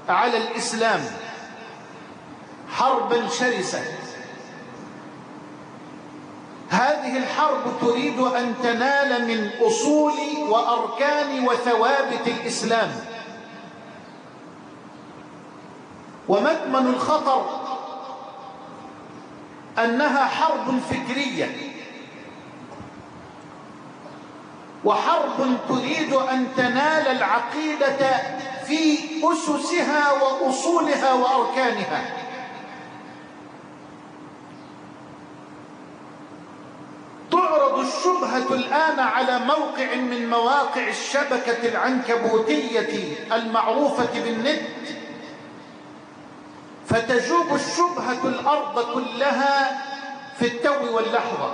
على الإسلام حربا شرسة. هذه الحرب تريد أن تنال من أصول وأركان وثوابت الإسلام. ومكمن الخطر أنها حرب فكرية، وحرب تريد أن تنال العقيدة في أسسها وأصولها وأركانها. تعرض الشبهة الآن على موقع من مواقع الشبكة العنكبوتية المعروفة بالنت، فتجوب الشبهة الأرض كلها في التو واللحظة،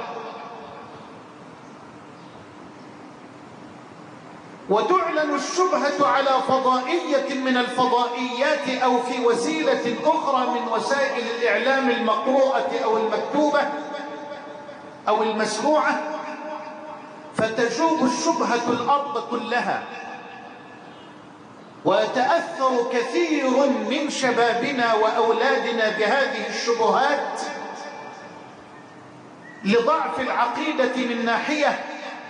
وتعلن الشبهة على فضائية من الفضائيات أو في وسيلة أخرى من وسائل الإعلام المقروءة أو المكتوبة أو المسموعة، فتجوب الشبهة الأرض كلها. ويتأثر كثير من شبابنا وأولادنا بهذه الشبهات لضعف العقيدة من ناحية،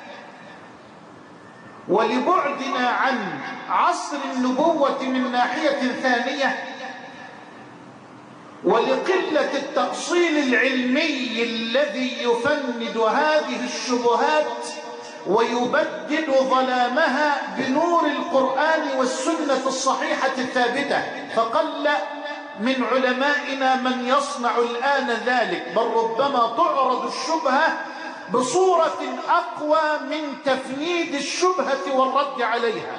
ولبعدنا عن عصر النبوة من ناحية ثانية، ولقلة التأصيل العلمي الذي يفند هذه الشبهات ويبدد ظلامها بنور القرآن والسنة الصحيحة الثابتة. فقل من علمائنا من يصنع الآن ذلك، بل ربما تعرض الشبهة بصورة أقوى من تفنيد الشبهة والرد عليها،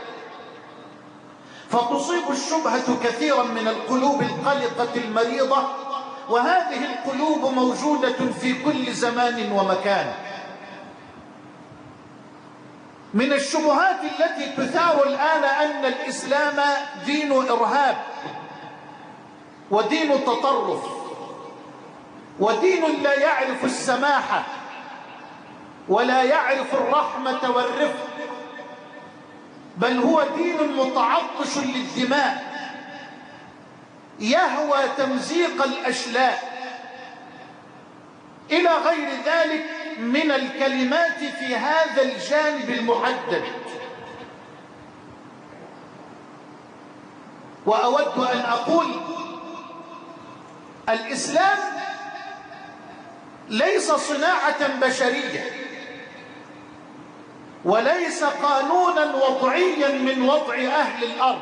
فتصيب الشبهة كثيرا من القلوب القلقة المريضة، وهذه القلوب موجودة في كل زمان ومكان. من الشبهات التي تثار الآن أن الإسلام دين إرهاب ودين تطرف ودين لا يعرف السماحة ولا يعرف الرحمة والرفق، بل هو دين متعطش للدماء يهوى تمزيق الأشلاء إلى غير ذلك من الكلمات في هذا الجانب المحدد. وأود أن أقول الإسلام ليس صناعة بشرية، وليس قانونا وضعيا من وضع أهل الأرض،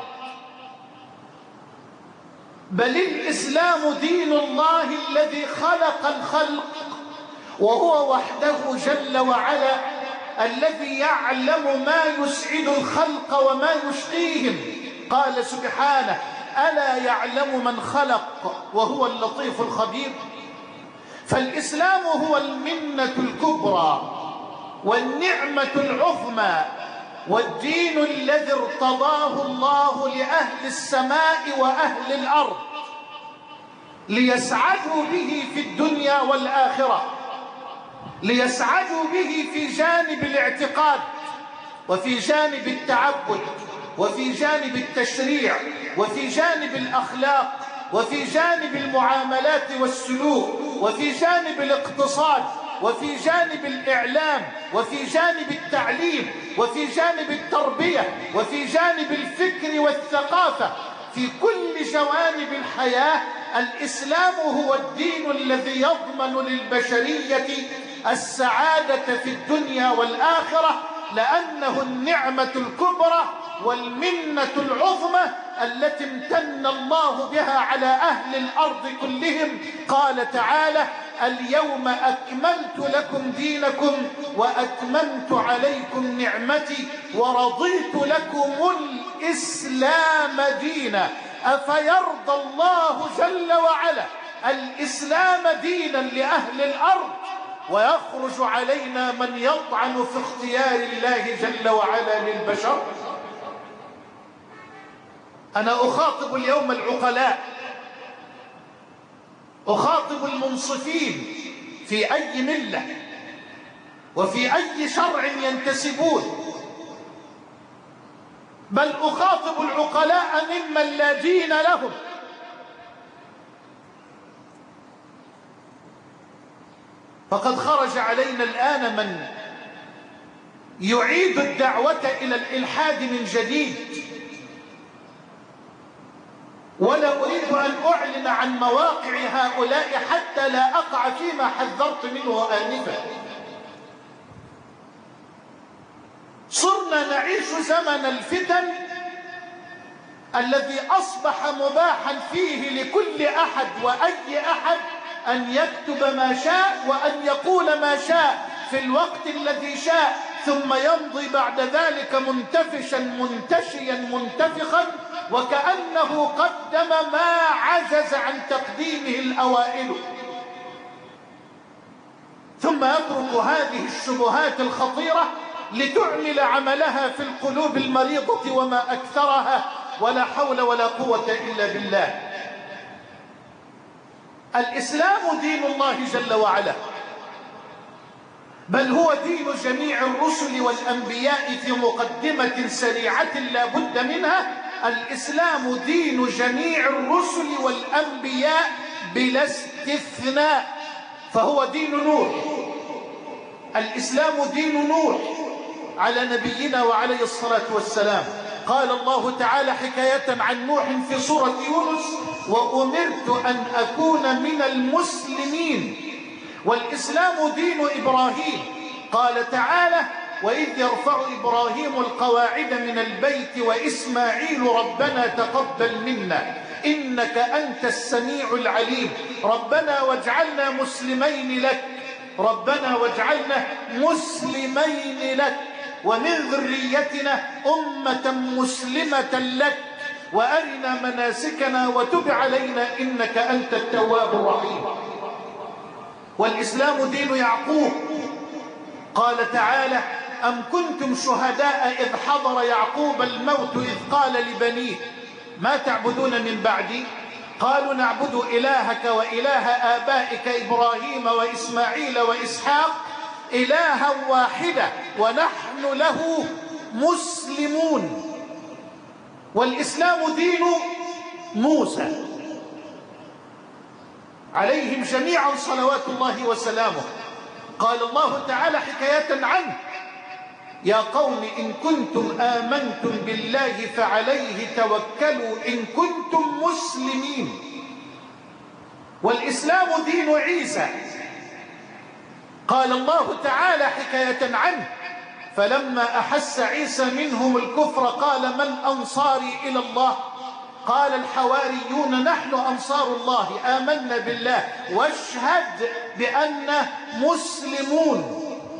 بل الإسلام دين الله الذي خلق الخلق، وهو وحده جل وعلا الذي يعلم ما يسعد الخلق وما يشقيهم. قال سبحانه: ألا يعلم من خلق وهو اللطيف الخبير. فالإسلام هو المنة الكبرى والنعمة العظمى، والدين الذي ارتضاه الله لأهل السماء وأهل الأرض ليسعدوا به في الدنيا والآخرة، ليسعدوا به في جانب الاعتقاد وفي جانب التعبد وفي جانب التشريع وفي جانب الأخلاق وفي جانب المعاملات والسلوك وفي جانب الاقتصاد وفي جانب الإعلام وفي جانب التعليم وفي جانب التربية وفي جانب الفكر والثقافة. في كل جوانب الحياة الإسلام هو الدين الذي يضمن للبشرية السعادة في الدنيا والآخرة، لأنه النعمة الكبرى والمنة العظمى التي امتن الله بها على أهل الأرض كلهم. قال تعالى: اليوم أكملت لكم دينكم وأتممت عليكم نعمتي ورضيت لكم الإسلام دينا. أفيرضى الله جل وعلا الإسلام دينا لأهل الأرض، ويخرج علينا من يطعن في اختيار الله جل وعلا للبشر؟ أنا أخاطب اليوم العقلاء، أخاطب المنصفين في أي ملة وفي أي شرع ينتسبون، بل أخاطب العقلاء ممن لا دين لهم. فقد خرج علينا الآن من يعيد الدعوة إلى الإلحاد من جديد، ولا أريد أن أعلن عن مواقع هؤلاء حتى لا أقع فيما حذرت منه آنفا. صرنا نعيش زمن الفتن الذي أصبح مباحا فيه لكل أحد وأي أحد أن يكتب ما شاء وأن يقول ما شاء في الوقت الذي شاء، ثم يمضي بعد ذلك منتفشا منتشيا منتفخا وكأنه قدم ما عجز عن تقديمه الأوائل، ثم يترك هذه الشبهات الخطيرة لتعمل عملها في القلوب المريضة وما أكثرها، ولا حول ولا قوة إلا بالله. الإسلام دين الله جل وعلا، بل هو دين جميع الرسل والأنبياء في مقدمة سريعة لا بد منها. الإسلام دين جميع الرسل والأنبياء بلا استثناء، فهو دين نوح. الإسلام دين نوح على نبينا وعليه الصلاة والسلام. قال الله تعالى حكاية عن نوح في سورة يونس: وأمرت أن أكون من المسلمين. والإسلام دين إبراهيم. قال تعالى: وإذ يرفع إبراهيم القواعد من البيت وإسماعيل ربنا تقبل منا إنك أنت السميع العليم ربنا واجعلنا مسلمين لك ومن ذريتنا أمة مسلمة لك وأرنا مناسكنا وتب علينا إنك أنت التواب الرحيم. والإسلام دين يعقوب. قال تعالى: أم كنتم شهداء إذ حضر يعقوب الموت إذ قال لبنيه ما تعبدون من بعدي قالوا نعبد إلهك وإله آبائك إبراهيم وإسماعيل وإسحاق إلها واحدة ونحن له مسلمون. والإسلام دين موسى عليهم جميعا صلوات الله وسلامه. قال الله تعالى حكاية عنه: يا قوم إن كنتم آمنتم بالله فعليه توكلوا إن كنتم مسلمين. والإسلام دين عيسى. قال الله تعالى حكاية عنه: فلما أحس عيسى منهم الكفر قال من أنصاري إلى الله قال الحواريون نحن أنصار الله آمنا بالله واشهد بأننا مسلمون.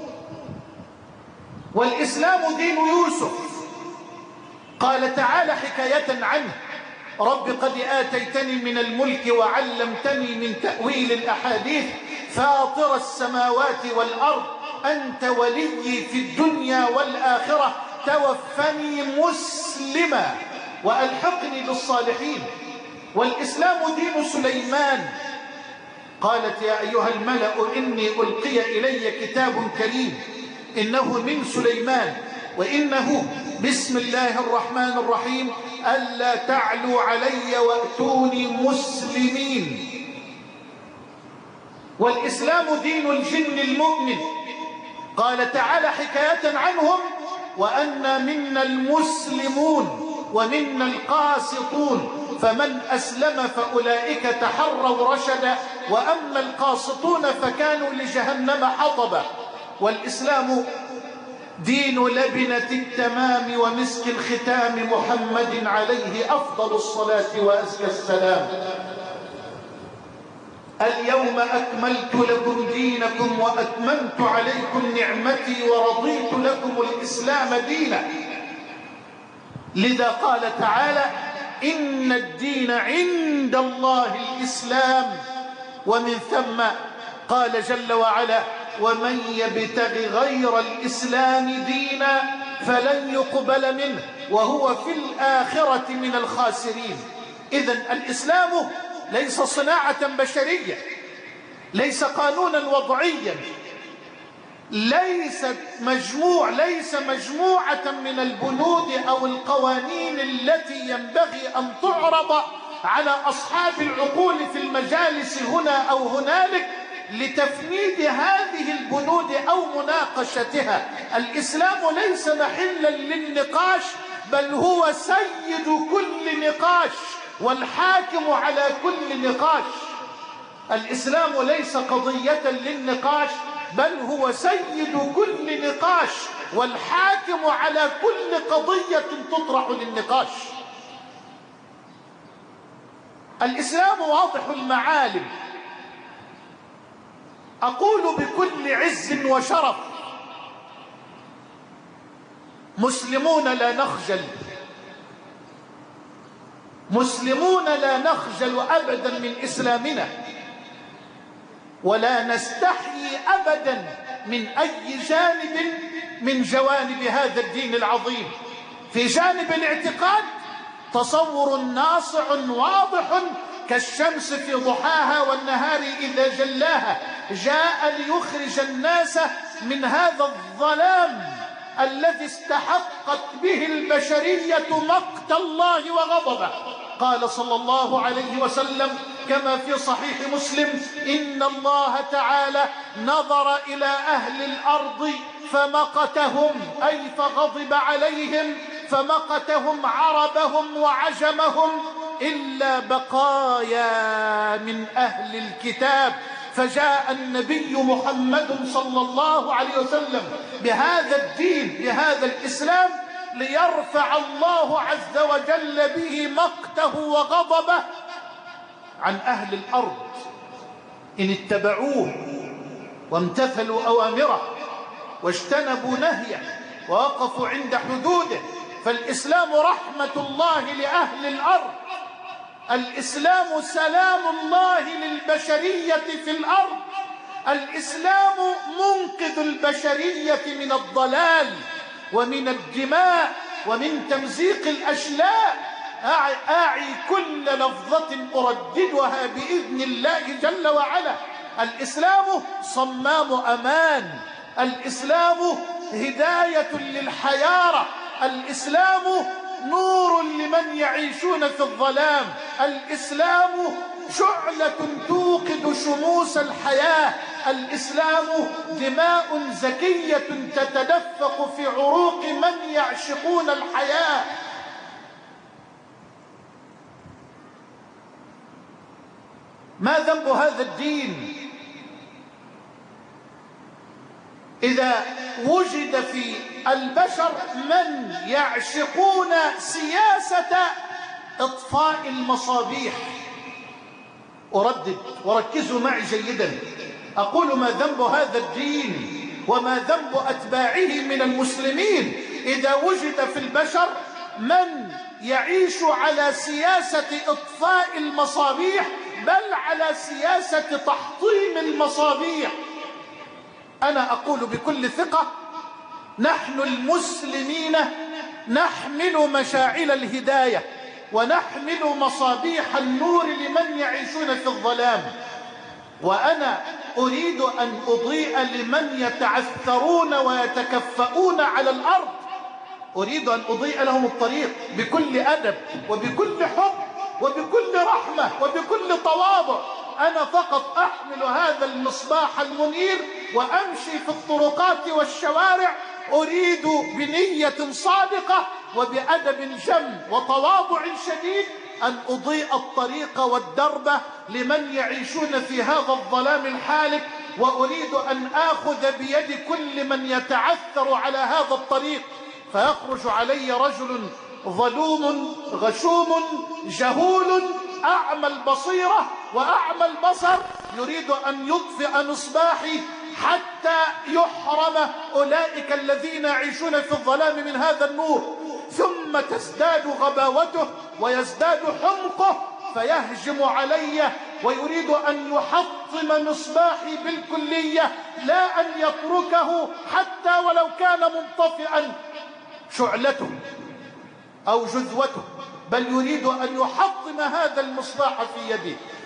والإسلام دين يوسف. قال تعالى حكاية عنه: رب قد آتيتني من الملك وعلمتني من تأويل الأحاديث فاطر السماوات والأرض أنت ولي في الدنيا والآخرة توفني مسلما وألحقني بالصالحين. والإسلام دين سليمان. قالت: يا أيها الملأ إني ألقي إلي كتاب كريم إنه من سليمان وإنه بسم الله الرحمن الرحيم ألا تعلوا علي وأتوني مسلمين. والإسلام دين الجن المؤمن. قال تعالى حكاية عنهم: وأنا منا المسلمون ومنا القاسطون فمن أسلم فأولئك تحروا رشدا وأما القاسطون فكانوا لجهنم حطبا. والإسلام دين لبنة التمام ومسك الختام محمد عليه أفضل الصلاة وأزكى السلام. اليوم أكملت لكم دينكم وأتممت عليكم نعمتي ورضيت لكم الإسلام دينا. لذا قال تعالى: إن الدين عند الله الإسلام. ومن ثم قال جل وعلا: ومن يبتغ غير الإسلام دينا فلن يقبل منه وهو في الآخرة من الخاسرين. إذن الإسلام ليس صناعة بشرية، ليس قانونا وضعيا، ليس مجموعة من البنود أو القوانين التي ينبغي أن تعرض على أصحاب العقول في المجالس هنا أو هنالك لتفنيد هذه البنود أو مناقشتها. الإسلام ليس محلا للنقاش، بل هو سيد كل نقاش والحاكم على كل نقاش. الإسلام ليس قضية للنقاش، بل هو سيد كل نقاش والحاكم على كل قضية تطرح للنقاش. الإسلام واضح المعالم. أقول بكل عز وشرف: مسلمون لا نخجل، مسلمون لا نخجل أبدا من إسلامنا، ولا نستحيي أبدا من أي جانب من جوانب هذا الدين العظيم. في جانب الاعتقاد تصور ناصع واضح كالشمس في ضحاها والنهار إذا جلاها، جاء ليخرج الناس من هذا الظلام الذي استحقت به البشرية مقت الله وغضبه. قال صلى الله عليه وسلم كما في صحيح مسلم: إن الله تعالى نظر إلى أهل الأرض فمقتهم، أي فغضب عليهم، فمقتهم عربهم وعجمهم إلا بقايا من أهل الكتاب. فجاء النبي محمد صلى الله عليه وسلم بهذا الدين، بهذا الإسلام، ليرفع الله عز وجل به مقته وغضبه عن أهل الأرض إن اتبعوه وامتثلوا أوامره واجتنبوا نهيه ووقفوا عند حدوده. فالإسلام رحمة الله لأهل الأرض، الإسلام سلام الله للبشرية في الأرض، الإسلام منقذ البشرية من الضلال ومن الدماء ومن تمزيق الأشلاء. أعي كل لفظة أرددها بإذن الله جل وعلا: الإسلام صمام أمان، الإسلام هداية للحيارى، الإسلام نور لمن يعيشون في الظلام، الإسلام شعلة توقد شموس الحياة، الإسلام دماء زكية تتدفق في عروق من يعشقون الحياة. ما ذنب هذا الدين إذا وجد في البشر من يعشقون سياسة إطفاء المصابيح؟ أردد وركزوا معي جيدا، أقول: ما ذنب هذا الدين وما ذنب أتباعه من المسلمين إذا وجد في البشر من يعيش على سياسة إطفاء المصابيح، بل على سياسة تحطيم المصابيح. أنا أقول بكل ثقة: نحن المسلمين نحمل مشاعل الهداية ونحمل مصابيح النور لمن يعيشون في الظلام، وأنا أريد أن أضيء لمن يتعثرون ويتكفؤون على الأرض، أريد أن أضيء لهم الطريق بكل أدب وبكل حب وبكل رحمة وبكل تواضع. أنا فقط أحمل هذا المصباح المنير وأمشي في الطرقات والشوارع، أريد بنية صادقة وبأدب جم وتواضع شديد أن أضيء الطريق والدرب لمن يعيشون في هذا الظلام الحالك، وأريد أن آخذ بيد كل من يتعثر على هذا الطريق، فيخرج علي رجل ظلوم غشوم جهول أعمى البصيرة وأعمى البصر يريد أن يطفئ مصباحي حتى يحرم أولئك الذين يعيشون في الظلام من هذا النور، ثم تزداد غباوته ويزداد حمقه فيهجم علي ويريد أن يحطم مصباحي بالكلية، لا أن يتركه حتى ولو كان منطفئا شعلته أو جذوته، بل يريد أن يحطم هذا المصباح في يدي.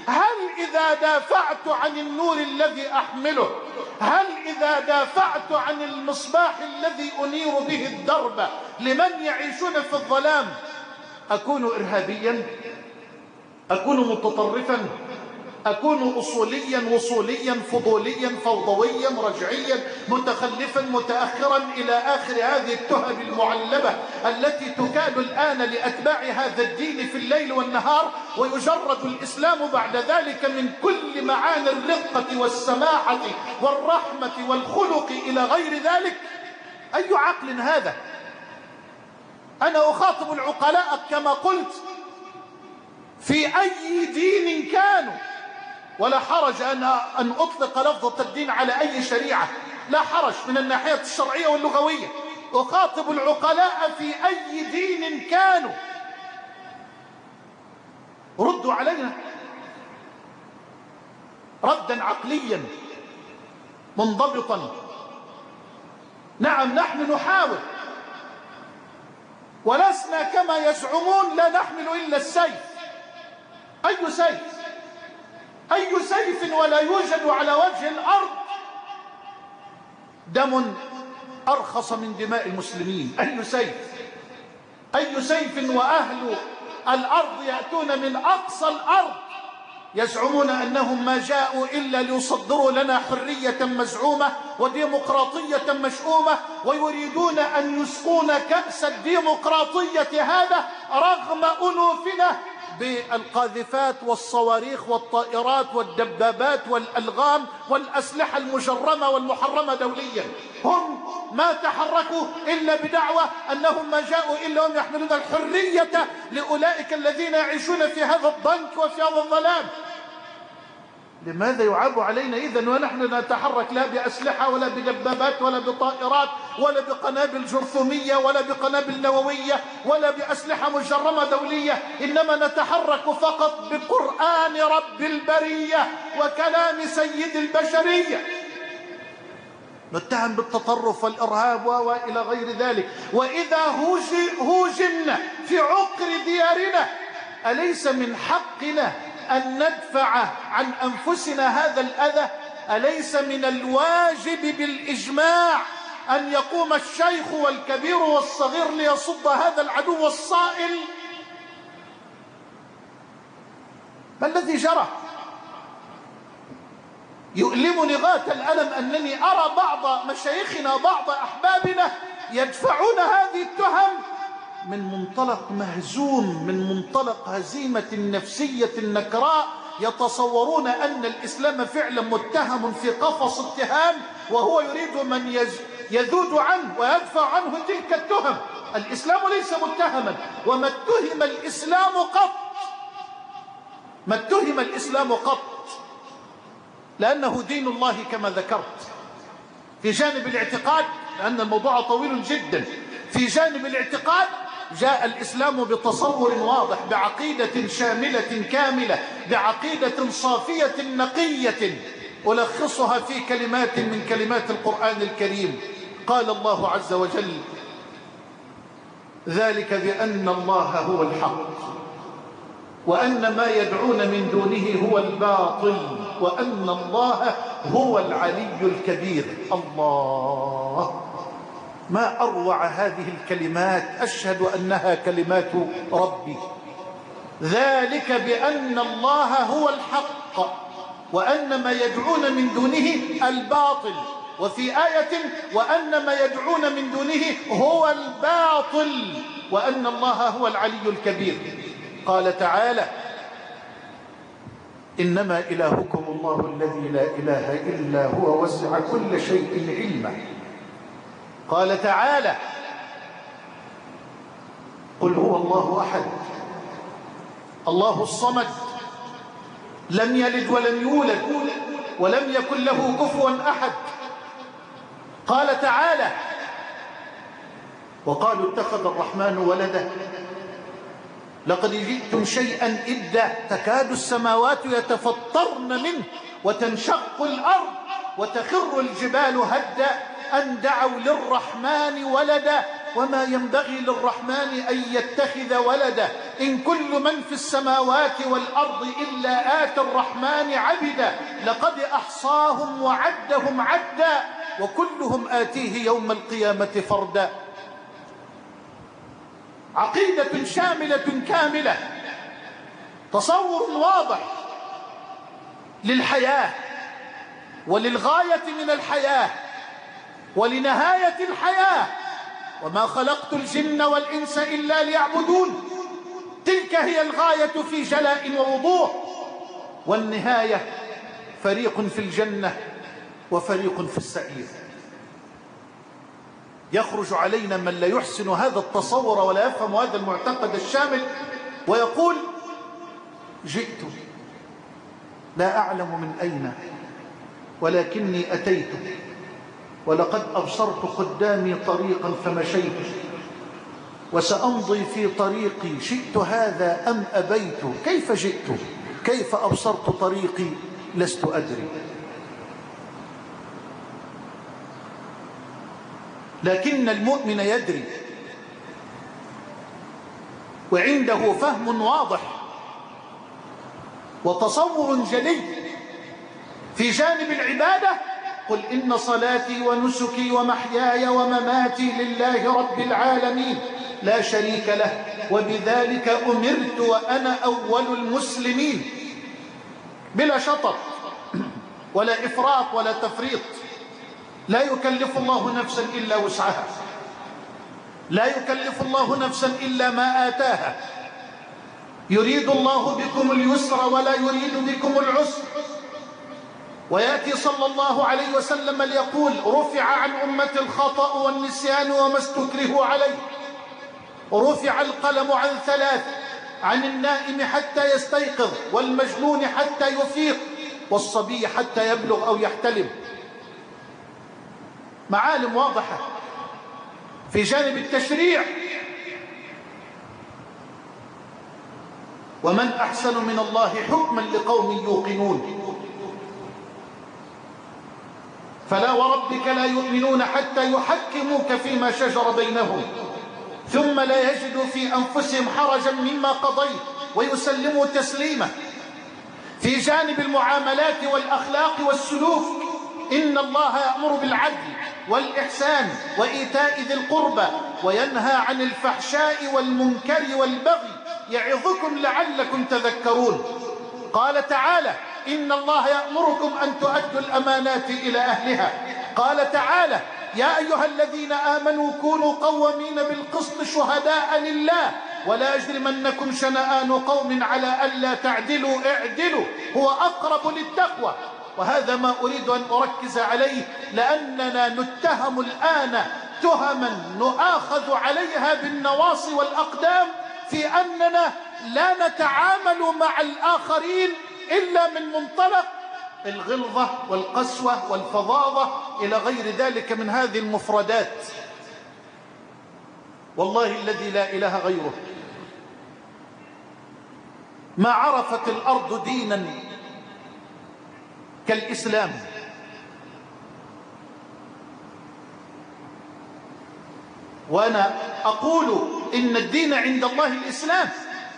هل إذا دافعت عن النور الذي أحمله، هل إذا دافعت عن المصباح الذي أنير به الدرب لمن يعيشون في الظلام أكون إرهابيا؟ أكون متطرفا؟ أكون أصوليا وصوليا فضوليا فوضويا رجعيا متخلفا متأخرا إلى آخر هذه التهم المعلبة التي تكال الآن لأتباع هذا الدين في الليل والنهار، ويجرد الإسلام بعد ذلك من كل معاني الرقة والسماحة والرحمة والخلق إلى غير ذلك. أي عقل هذا؟ أنا أخاطب العقلاء كما قلت في أي دين كانوا، ولا حرج أن أطلق لفظة الدين على أي شريعة، لا حرج من الناحية الشرعية واللغوية. أخاطب العقلاء في أي دين كانوا، ردوا علينا ردا عقليا منضبطا. نعم نحن نحاول، ولسنا كما يزعمون لا نحمل إلا السيف. أي سيف؟ أي سيف ولا يوجد على وجه الأرض دم أرخص من دماء المسلمين. أي سيف؟ أي سيف وأهل الأرض يأتون من أقصى الأرض يزعمون أنهم ما جاءوا إلا ليصدروا لنا حرية مزعومة وديمقراطية مشؤومة، ويريدون أن يسقون كأس الديمقراطية هذا رغم أنوفنا بالقاذفات والصواريخ والطائرات والدبابات والألغام والأسلحة المجرمة والمحرمة دوليا. هم ما تحركوا إلا بدعوة أنهم ما جاءوا إلا هم يحملون الحرية لأولئك الذين يعيشون في هذا الضنك وفي هذا الظلام. لماذا يعاب علينا إذن ونحن نتحرك لا بأسلحة ولا بدبابات ولا بطائرات ولا بقنابل جرثومية ولا بقنابل نووية ولا بأسلحة مجرمة دولية، إنما نتحرك فقط بقرآن رب البرية وكلام سيد البشرية. نتهم بالتطرف والإرهاب وإلى غير ذلك. وإذا هوجمنا في عقر ديارنا أليس من حقنا أن ندفع عن أنفسنا هذا الأذى؟ أليس من الواجب بالإجماع أن يقوم الشيخ والكبير والصغير ليصد هذا العدو الصائل؟ ما الذي جرى؟ يؤلمني غاية الألم أنني أرى بعض مشايخنا بعض أحبابنا يدفعون هذه التهم من منطلق مهزوم، من منطلق هزيمة نفسية نكراء، يتصورون أن الإسلام فعلا متهم في قفص اتهام، وهو يريد من يذود عنه ويدفع عنه تلك التهم. الإسلام ليس متهما، وما اتهم الإسلام قط، ما اتهم الإسلام قط، لأنه دين الله كما ذكرت. في جانب الاعتقاد، لأن الموضوع طويل جدا، في جانب الاعتقاد جاء الإسلام بتصور واضح، بعقيدة شاملة كاملة، بعقيدة صافية نقية، ألخصها في كلمات من كلمات القرآن الكريم. قال الله عز وجل: ذلك بأن الله هو الحق، وأن ما يدعون من دونه هو الباطل، وأن الله هو العلي الكبير. الله، ما أروع هذه الكلمات، أشهد أنها كلمات ربي. ذلك بأن الله هو الحق، وأن ما يدعون من دونه الباطل. وفي آية: وأن ما يدعون من دونه هو الباطل، وأن الله هو العلي الكبير. قال تعالى: إنما إلهكم الله الذي لا إله إلا هو وسع كل شيء علما. قال تعالى: قل هو الله أحد الله الصمد لم يلد ولم يولد ولم يكن له كفوا أحد. قال تعالى: وقالوا اتخذ الرحمن ولدا لقد جئتم شيئا إدا تكاد السماوات يتفطرن منه وتنشق الأرض وتخر الجبال هدا أن دعوا للرحمن ولدا وما ينبغي للرحمن أن يتخذ ولدا إن كل من في السماوات والأرض إلا آتى الرحمن عبدا لقد أحصاهم وعدهم عدا وكلهم آتيه يوم القيامة فردا. عقيدة شاملة كاملة، تصور واضح للحياة وللغاية من الحياة ولنهاية الحياة. وما خلقت الجن والإنس إلا ليعبدون، تلك هي الغاية في جلاء ووضوح، والنهاية فريق في الجنة وفريق في السعير. يخرج علينا من لا يحسن هذا التصور ولا يفهم هذا المعتقد الشامل ويقول: جئت لا أعلم من أين ولكني أتيت، ولقد أبصرت قدامي طريقا فمشيت، وسأمضي في طريقي، شئت هذا أم أبيت، كيف جئت كيف أبصرت طريقي لست أدري. لكن المؤمن يدري وعنده فهم واضح وتصور جلي في جانب العبادة. قل إن صلاتي ونسكي ومحياي ومماتي لله رب العالمين لا شريك له وبذلك أمرت وأنا أول المسلمين، بلا شطط ولا إفراط ولا تفريط. لا يكلف الله نفسا إلا وسعها، لا يكلف الله نفسا إلا ما آتاها. يريد الله بكم اليسر ولا يريد بكم العسر. ويأتي صلى الله عليه وسلم ليقول: رفع عن أمة الخطأ والنسيان وما استكرهوا عليه. رفع القلم عن ثلاث: عن النائم حتى يستيقظ، والمجنون حتى يفيق، والصبي حتى يبلغ أو يحتلم. معالم واضحة في جانب التشريع. ومن أحسن من الله حكما لقوم يوقنون. فلا وربك لا يؤمنون حتى يحكموك فيما شجر بينهم ثم لا يجدوا في أنفسهم حرجا مما قضيت ويسلموا تسليما. في جانب المعاملات والأخلاق والسلوك: إن الله يأمر بالعدل والإحسان وإيتاء ذي القربى وينهى عن الفحشاء والمنكر والبغي يعظكم لعلكم تذكرون. قال تعالى: إن الله يأمركم أن تؤدوا الأمانات إلى أهلها. قال تعالى: يا أيها الذين آمنوا كونوا قوامين بالقسط شهداء لله ولا يجرمنكم شنآن قوم على ألا تعدلوا اعدلوا هو أقرب للتقوى. وهذا ما أريد أن أركز عليه، لأننا نتهم الآن تهما نؤاخذ عليها بالنواصي والأقدام في أننا لا نتعامل مع الآخرين إلا من منطلق الغلظة والقسوة والفظاظة إلى غير ذلك من هذه المفردات. والله الذي لا إله غيره ما عرفت الأرض دينا كالإسلام. وأنا أقول إن الدين عند الله الإسلام.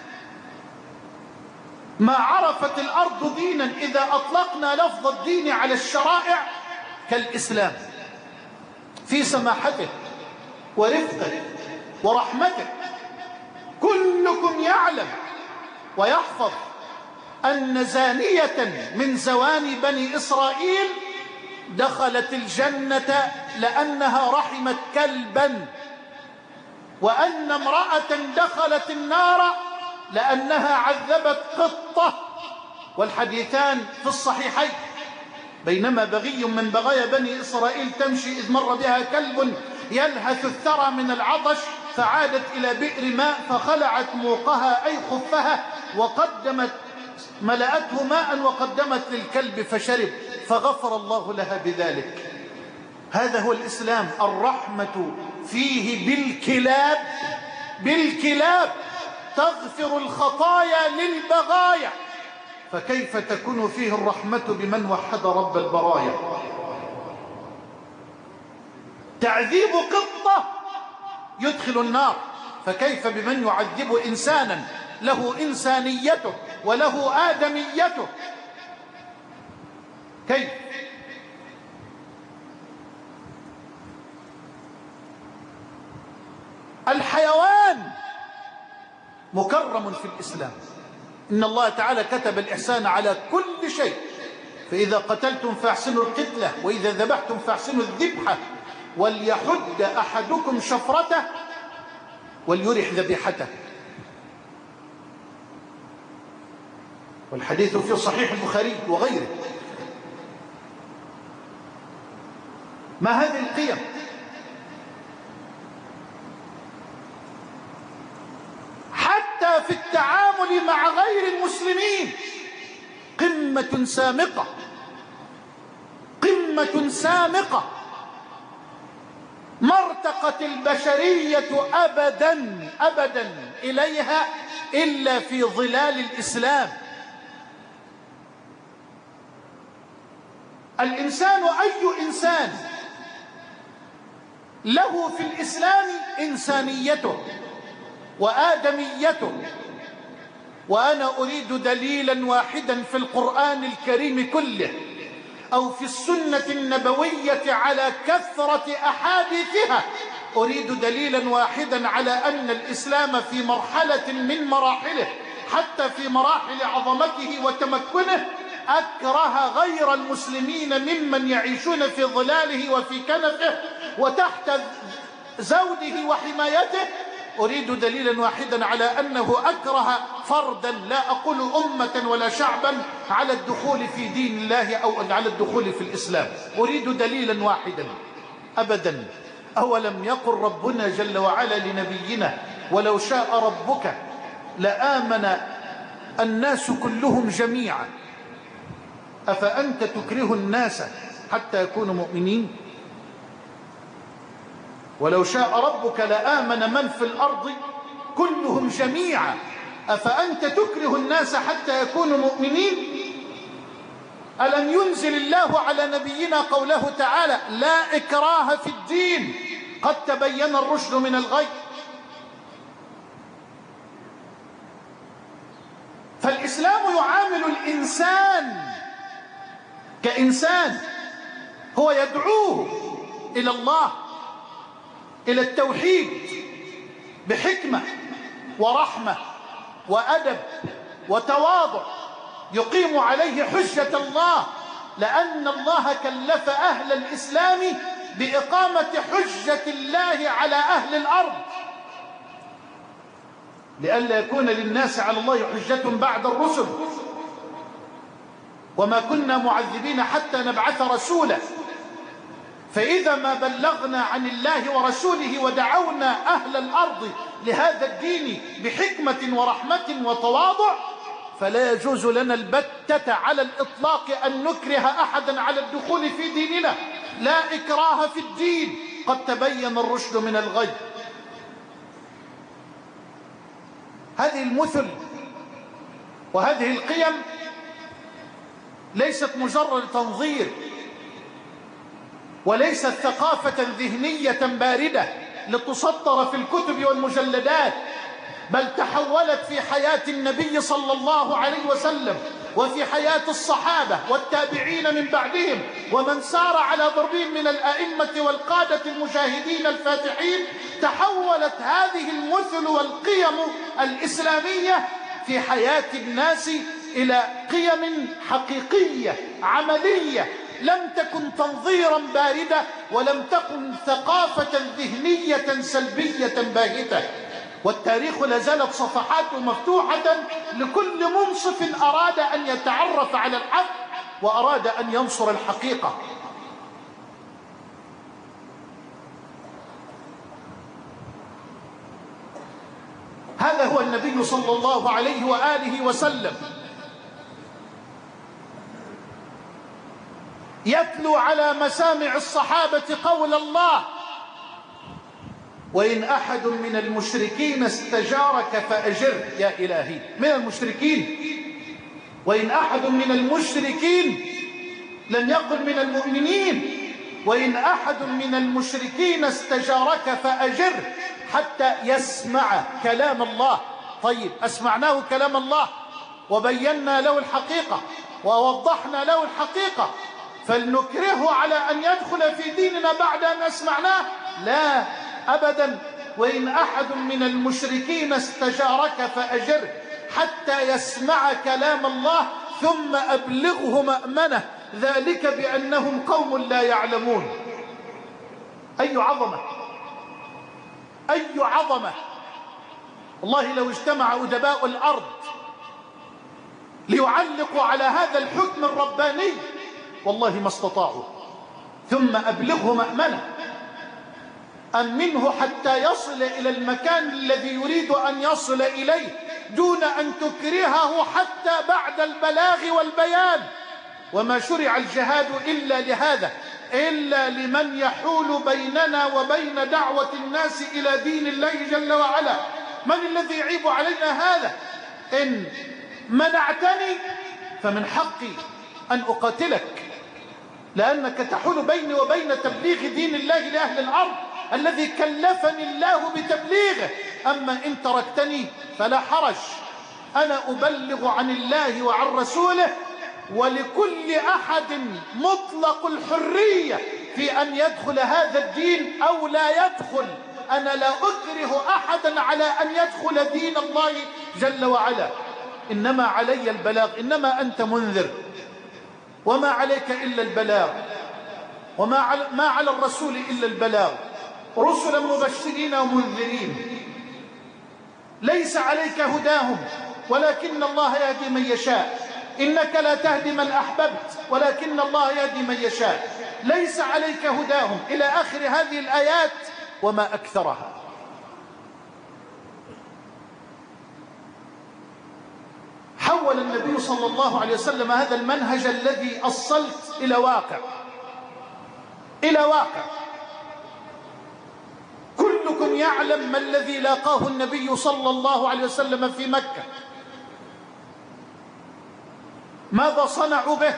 ما عرفت الأرض دينا إذا أطلقنا لفظ الدين على الشرائع كالإسلام، في سماحته ورفقه ورحمته. كلكم يعلم ويحفظ أن زانية من زواني بني إسرائيل دخلت الجنة لأنها رحمت كلبا، وأن امرأة دخلت النار لأنها عذبت قطة. والحديثان في الصحيحين: بينما بغي من بغايا بني إسرائيل تمشي إذ مر بها كلب يلهث الثرى من العطش فعادت إلى بئر ماء فخلعت موقها أي خفها وقدمت ملأته ماء وقدمت للكلب فشرب فغفر الله لها بذلك. هذا هو الإسلام. الرحمة فيه بالكلاب تغفر الخطايا للبغايا، فكيف تكون فيه الرحمة بمن وحد رب البرايا؟ تعذيب قطة يدخل النار، فكيف بمن يعذب إنسانا له إنسانيته وله آدميته؟ كيف؟ الحيوان مكرم في الإسلام. إن الله تعالى كتب الإحسان على كل شيء، فإذا قتلتم فاحسنوا القتلة، وإذا ذبحتم فاحسنوا الذبحة، وليحد أحدكم شفرته وليرح ذبيحته. والحديث في صحيح البخاري وغيره. ما هذه القيم؟ حتى في التعامل مع غير المسلمين قمة سامقة، قمة سامقة ما ارتقت البشرية أبدا إليها إلا في ظلال الإسلام. الإنسان أي إنسان له في الإسلام إنسانيته وآدميته. وأنا أريد دليلا واحدا في القرآن الكريم كله أو في السنة النبوية على كثرة أحاديثها، أريد دليلا واحدا على أن الإسلام في مرحلة من مراحله، حتى في مراحل عظمته وتمكنه، أكره غير المسلمين ممن يعيشون في ظلاله وفي كنفه وتحت زوده وحمايته. أريد دليلا واحدا على أنه أكره فردا، لا أقول أمة ولا شعبا، على الدخول في دين الله أو على الدخول في الإسلام. أريد دليلا واحدا أبدا. أولم يقل ربنا جل وعلا لنبينا ولو شاء ربك لآمن الناس كلهم جميعا أفأنت تكره الناس حتى يكونوا مؤمنين؟ ولو شاء ربك لآمن من في الأرض كلهم جميعا أفأنت تكره الناس حتى يكونوا مؤمنين؟ ألم ينزل الله على نبينا قوله تعالى لا إكراه في الدين قد تبين الرشد من الغي؟ فالإسلام يعامل الإنسان كإنسان، هو يدعوه إلى الله، إلى التوحيد، بحكمة ورحمة وأدب وتواضع، يقيم عليه حجة الله، لأن الله كلف أهل الإسلام بإقامة حجة الله على أهل الأرض، لئلا يكون للناس على الله حجة بعد الرسل. وما كنا معذبين حتى نبعث رسولا، فإذا ما بلغنا عن الله ورسوله ودعونا أهل الأرض لهذا الدين بحكمة ورحمة وتواضع، فلا يجوز لنا البتة على الإطلاق أن نكره أحدا على الدخول في ديننا. لا إكراه في الدين قد تبين الرشد من الغي. هذه المثل وهذه القيم ليست مجرد تنظير، وليست ثقافة ذهنية باردة لتسطر في الكتب والمجلدات، بل تحولت في حياة النبي صلى الله عليه وسلم وفي حياة الصحابة والتابعين من بعدهم ومن سار على ضربهم من الأئمة والقادة المجاهدين الفاتحين. تحولت هذه المثل والقيم الإسلامية في حياة الناس إلى قيم حقيقية عملية، لم تكن تنظيرا باردة، ولم تكن ثقافة ذهنية سلبية باهتة. والتاريخ لازالت صفحاته مفتوحة لكل منصف أراد أن يتعرف على الحق وأراد أن ينصر الحقيقة. هذا هو النبي صلى الله عليه وآله وسلم يتلو على مسامع الصحابة قول الله: وإن أحد من المشركين استجارك فأجره. يا إلهي، من المشركين. وإن أحد من المشركين، لم يقل من المؤمنين. وإن أحد من المشركين استجارك فأجره حتى يسمع كلام الله. طيب أسمعناه كلام الله وبينا له الحقيقة ووضحنا له الحقيقة، فلنكرهه على أن يدخل في ديننا بعد أن أسمعناه؟ لا أبدا. وإن أحد من المشركين استجارك فأجره حتى يسمع كلام الله ثم أبلغه مأمنه، ذلك بأنهم قوم لا يعلمون. أي عظمة، أي عظمة. والله لو اجتمع أدباء الأرض ليعلقوا على هذا الحكم الرباني والله ما استطاعوا. ثم أبلغه مأمنه، أمنه حتى يصل إلى المكان الذي يريد أن يصل إليه دون أن تكرهه حتى بعد البلاغ والبيان. وما شرع الجهاد إلا لهذا، إلا لمن يحول بيننا وبين دعوة الناس إلى دين الله جل وعلا. من الذي يعيب علينا هذا؟ إن منعتني فمن حقي أن أقاتلك، لأنك تحول بيني وبين تبليغ دين الله لأهل الأرض الذي كلفني الله بتبليغه. أما إن تركتني فلا حرج، أنا أبلغ عن الله وعن رسوله، ولكل أحد مطلق الحرية في أن يدخل هذا الدين أو لا يدخل. أنا لا أكره أحدا على أن يدخل دين الله جل وعلا، إنما علي البلاغ. إنما أنت منذر وما عليك إلا البلاغ، وما على الرسول إلا البلاغ، رسلا مبشرين ومنذرين. ليس عليك هداهم ولكن الله يهدي من يشاء. إنك لا تهدي من أحببت ولكن الله يهدي من يشاء. ليس عليك هداهم إلى آخر هذه الآيات وما أكثرها. حول النبي صلى الله عليه وسلم هذا المنهج الذي أصلت إلى واقع، إلى واقع. كلكم يعلم ما الذي لاقاه النبي صلى الله عليه وسلم في مكة، ماذا صنعوا به.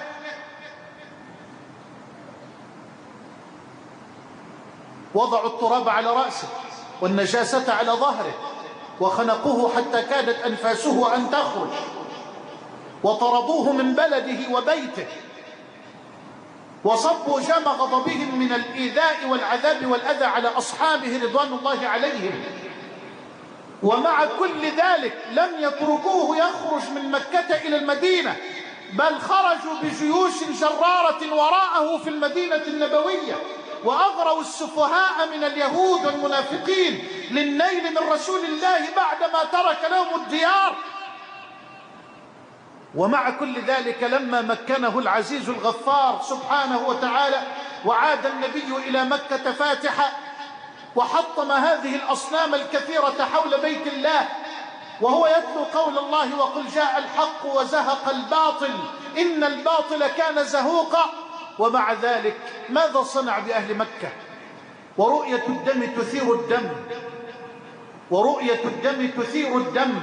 وضعوا التراب على رأسه والنجاسة على ظهره وخنقوه حتى كادت أنفاسه أن تخرج، وطردوه من بلده وبيته، وصبوا جام غضبهم من الإيذاء والعذاب والأذى على أصحابه رضوان الله عليهم. ومع كل ذلك لم يتركوه يخرج من مكة إلى المدينة، بل خرجوا بجيوش جرارة وراءه في المدينة النبوية، وأغروا السفهاء من اليهود والمنافقين للنيل من رسول الله بعدما ترك لهم الديار. ومع كل ذلك لما مكنه العزيز الغفار سبحانه وتعالى وعاد النبي إلى مكة فاتحا وحطم هذه الأصنام الكثيرة حول بيت الله، وهو يتلو قول الله: وقل جاء الحق وزهق الباطل إن الباطل كان زهوقا. ومع ذلك ماذا صنع بأهل مكة؟ ورؤية الدم تثير الدم، ورؤية الدم تثير الدم.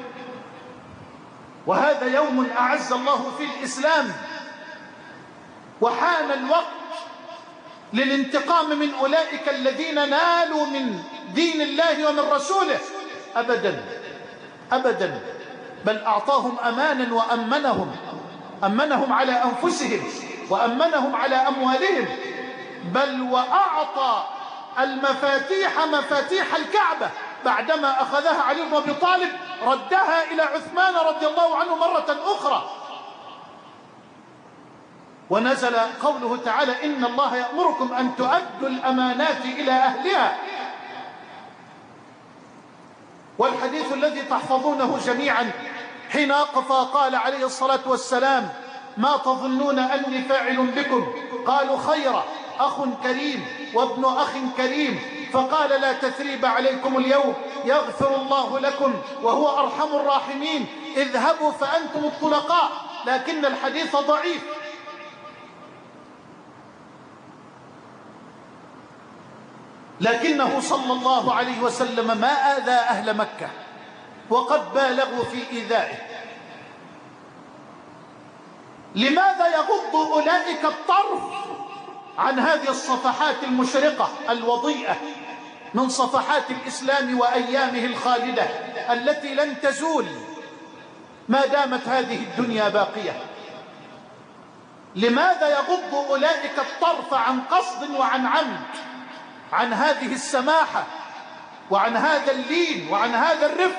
وهذا يوم أعز الله فيه الإسلام، وحان الوقت للانتقام من أولئك الذين نالوا من دين الله ومن رسوله. أبدا أبدا، بل أعطاهم أمانا وأمنهم على أنفسهم وأمنهم على أموالهم، بل وأعطى مفاتيح الكعبة بعدما أخذها علي بن أبي طالب ردها إلى عثمان رضي الله عنه مرة أخرى. ونزل قوله تعالى: إن الله يأمركم أن تؤدوا الأمانات إلى أهلها. والحديث الذي تحفظونه جميعا حين أقف قال عليه الصلاة والسلام: ما تظنون أني فاعل بكم؟ قالوا خيرا، أخ كريم وابن أخ كريم. فقال: لا تثريب عليكم اليوم، يغفر الله لكم وهو أرحم الراحمين، اذهبوا فأنتم الطلقاء. لكن الحديث ضعيف. لكنه صلى الله عليه وسلم ما آذى أهل مكة، وقد بالغوا في إيذائه. لماذا يغض أولئك الطرف عن هذه الصفحات المشرقة الوضيئة من صفحات الإسلام وأيامه الخالدة التي لن تزول ما دامت هذه الدنيا باقية. لماذا يغض أولئك الطرف عن قصد وعن عمد عن هذه السماحة وعن هذا اللين وعن هذا الرفق؟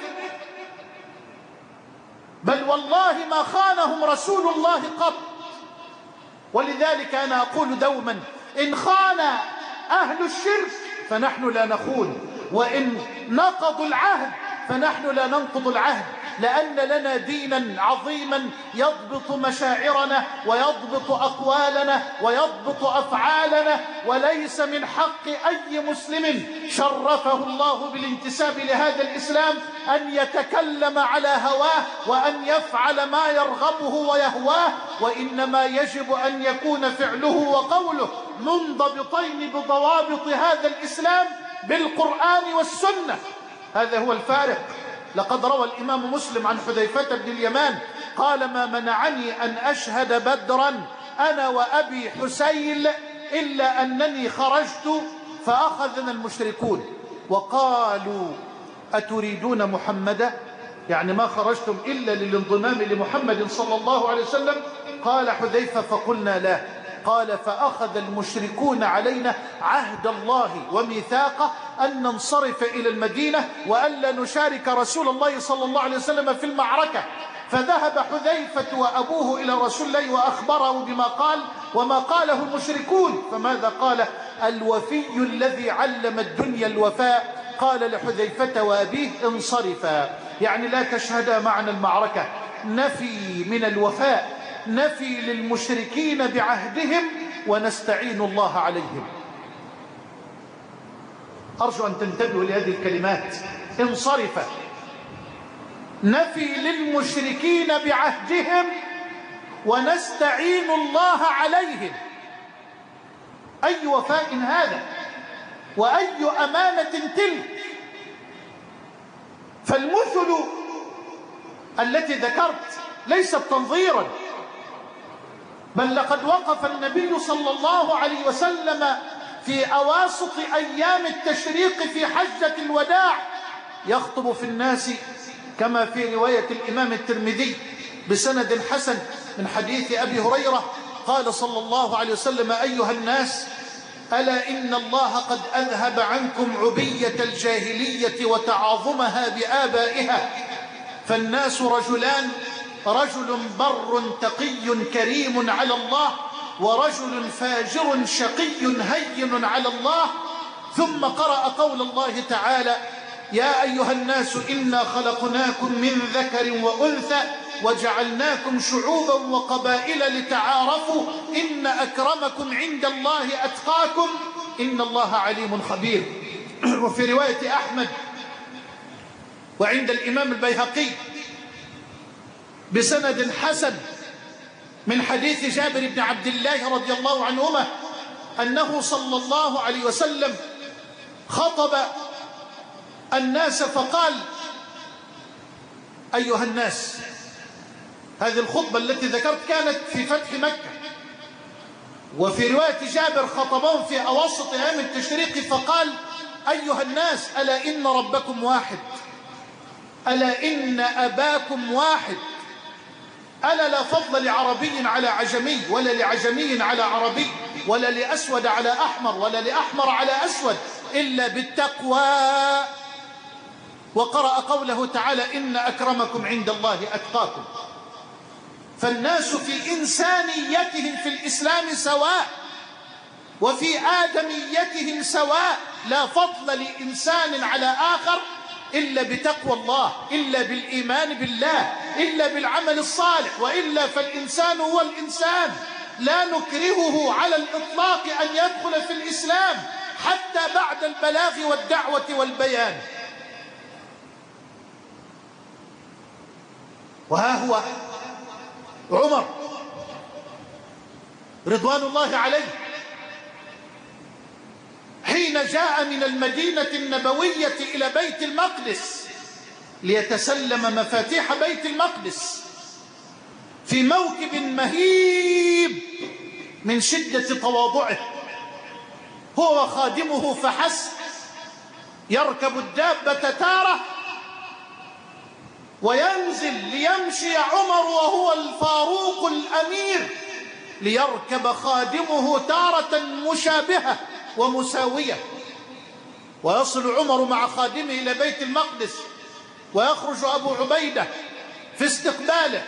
بل والله ما خانهم رسول الله قط. ولذلك أنا أقول دوما: إن خان أهل الشرك فنحن لا نخون، وإن نقضوا العهد فنحن لا ننقض العهد، لأن لنا دينا عظيما يضبط مشاعرنا ويضبط أقوالنا ويضبط أفعالنا. وليس من حق أي مسلم شرفه الله بالانتساب لهذا الإسلام أن يتكلم على هواه وأن يفعل ما يرغبه ويهواه، وإنما يجب أن يكون فعله وقوله منضبطين بضوابط هذا الإسلام بالقرآن والسنة. هذا هو الفارق. لقد روى الإمام مسلم عن حذيفة بن اليمان قال: ما منعني أن أشهد بدرا أنا وأبي حسيل إلا أنني خرجت فأخذنا المشركون وقالوا: أتريدون محمدا؟ يعني ما خرجتم إلا للانضمام لمحمد صلى الله عليه وسلم؟ قال حذيفة: فقلنا لا. قال: فأخذ المشركون علينا عهد الله وميثاقه أن ننصرف إلى المدينة وألا نشارك رسول الله صلى الله عليه وسلم في المعركة. فذهب حذيفة وأبوه إلى رسول الله وأخبره بما قال وما قاله المشركون. فماذا قال؟ الوفي الذي علم الدنيا الوفاء قال لحذيفة وأبيه: انصرفا، يعني لا تشهدا معنا المعركة. نفي من الوفاء، نفي للمشركين بعهدهم، ونستعين الله عليهم. أرجو أن تنتبهوا لهذه الكلمات: انصرفا، نفي للمشركين بعهدهم ونستعين الله عليهم. أي وفاء هذا وأي أمانة تلك؟ فالمثل التي ذكرت ليست تنظيرا، بل لقد وقف النبي صلى الله عليه وسلم في أواسط أيام التشريق في حجة الوداع يخطب في الناس، كما في رواية الإمام الترمذي بسند حسن من حديث أبي هريرة قال صلى الله عليه وسلم: أيها الناس، ألا إن الله قد أذهب عنكم عبية الجاهلية وتعاظمها بآبائها، فالناس رجلان: رجل بر تقي كريم على الله، ورجل فاجر شقي هين على الله. ثم قرأ قول الله تعالى: يا أيها الناس إنا خلقناكم من ذكر وأنثى وجعلناكم شعوبا وقبائل لتعارفوا إن أكرمكم عند الله أتقاكم إن الله عليم خبير. وفي رواية أحمد وعند الإمام البيهقي بسند حسن من حديث جابر بن عبد الله رضي الله عنهما أنه صلى الله عليه وسلم خطب الناس فقال: أيها الناس. هذه الخطبة التي ذكرت كانت في فتح مكة. وفي رواية جابر خطبهم في أواسط أيام التشريق فقال: أيها الناس، ألا إن ربكم واحد، ألا إن أباكم واحد، ألا لا فضل لعربي على عجمي، ولا لعجمي على عربي، ولا لأسود على أحمر، ولا لأحمر على أسود، إلا بالتقوى. وقرأ قوله تعالى: إن أكرمكم عند الله أتقاكم. فالناس في إنسانيتهم في الإسلام سواء، وفي آدميتهم سواء، لا فضل لإنسان على آخر إلا بتقوى الله، إلا بالإيمان بالله، إلا بالعمل الصالح، وإلا فالإنسان هو الإنسان. لا نكرهه على الإطلاق أن يدخل في الإسلام حتى بعد البلاغ والدعوة والبيان. وها هو عمر رضوان الله عليه حين جاء من المدينة النبوية إلى بيت المقدس ليتسلم مفاتيح بيت المقدس في موكب مهيب من شدة تواضعه هو وخادمه فحسب، يركب الدابة تارة وينزل ليمشي عمر وهو الفاروق الأمير ليركب خادمه تارة مشابهة ومساوية، ويصل عمر مع خادمه إلى بيت المقدس، ويخرج أبو عبيدة في استقباله،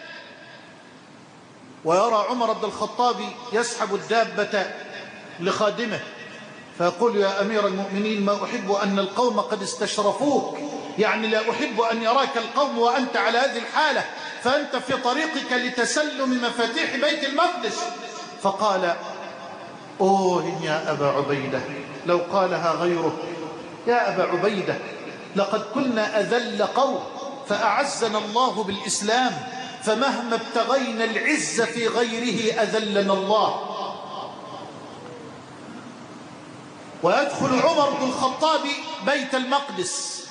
ويرى عمر بن الخطاب يسحب الدابة لخادمه، فيقول: يا أمير المؤمنين، ما أحب أن القوم قد استشرفوك، يعني لا أحب أن يراك القوم وأنت على هذه الحالة، فأنت في طريقك لتسلم مفاتيح بيت المقدس. فقال: أوه يا أبا عبيدة، لو قالها غيره. يا أبا عبيدة، لقد كنا أذل قوم فأعزنا الله بالإسلام، فمهما ابتغينا العز في غيره أذلنا الله. ويدخل عمر بن الخطاب بيت المقدس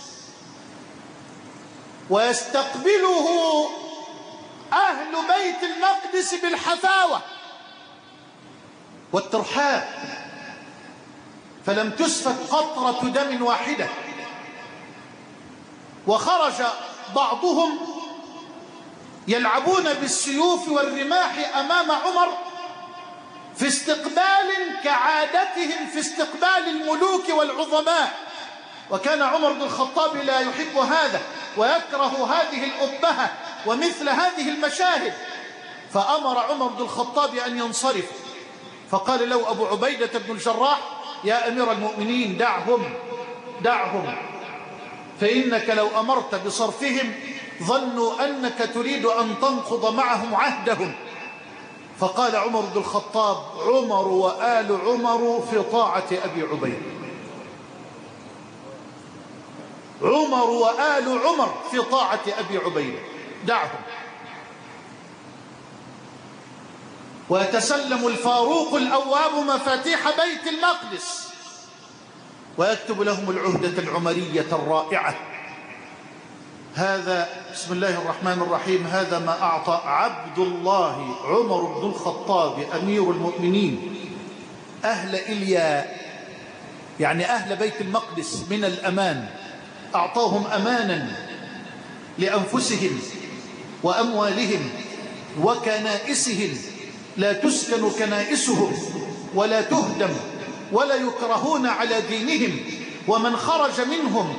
ويستقبله أهل بيت المقدس بالحفاوة والترحاب، فلم تسفك قطرة دم واحدة. وخرج بعضهم يلعبون بالسيوف والرماح أمام عمر في استقبال كعادتهم في استقبال الملوك والعظماء، وكان عمر بن الخطاب لا يحب هذا ويكره هذه الأبهة ومثل هذه المشاهد، فأمر عمر بن الخطاب أن ينصرف، فقال له أبو عبيدة بن الجراح: يا أمير المؤمنين، دعهم، فإنك لو أمرت بصرفهم ظنوا أنك تريد أن تنقض معهم عهدهم. فقال عمر بن الخطاب: عمر وآل عمر في طاعة أبي عبيدة، عمر وآل عمر في طاعة أبي عبيدة، دعهم. ويتسلم الفاروق الأواب مفاتيح بيت المقدس ويكتب لهم العهدة العمرية الرائعة. هذا بسم الله الرحمن الرحيم: هذا ما أعطى عبد الله عمر بن الخطاب أمير المؤمنين أهل إليا، يعني أهل بيت المقدس، من الأمان. أعطاهم أمانا لأنفسهم وأموالهم وكنائسهم، لا تسكن كنائسهم ولا تهدم ولا يكرهون على دينهم. ومن خرج منهم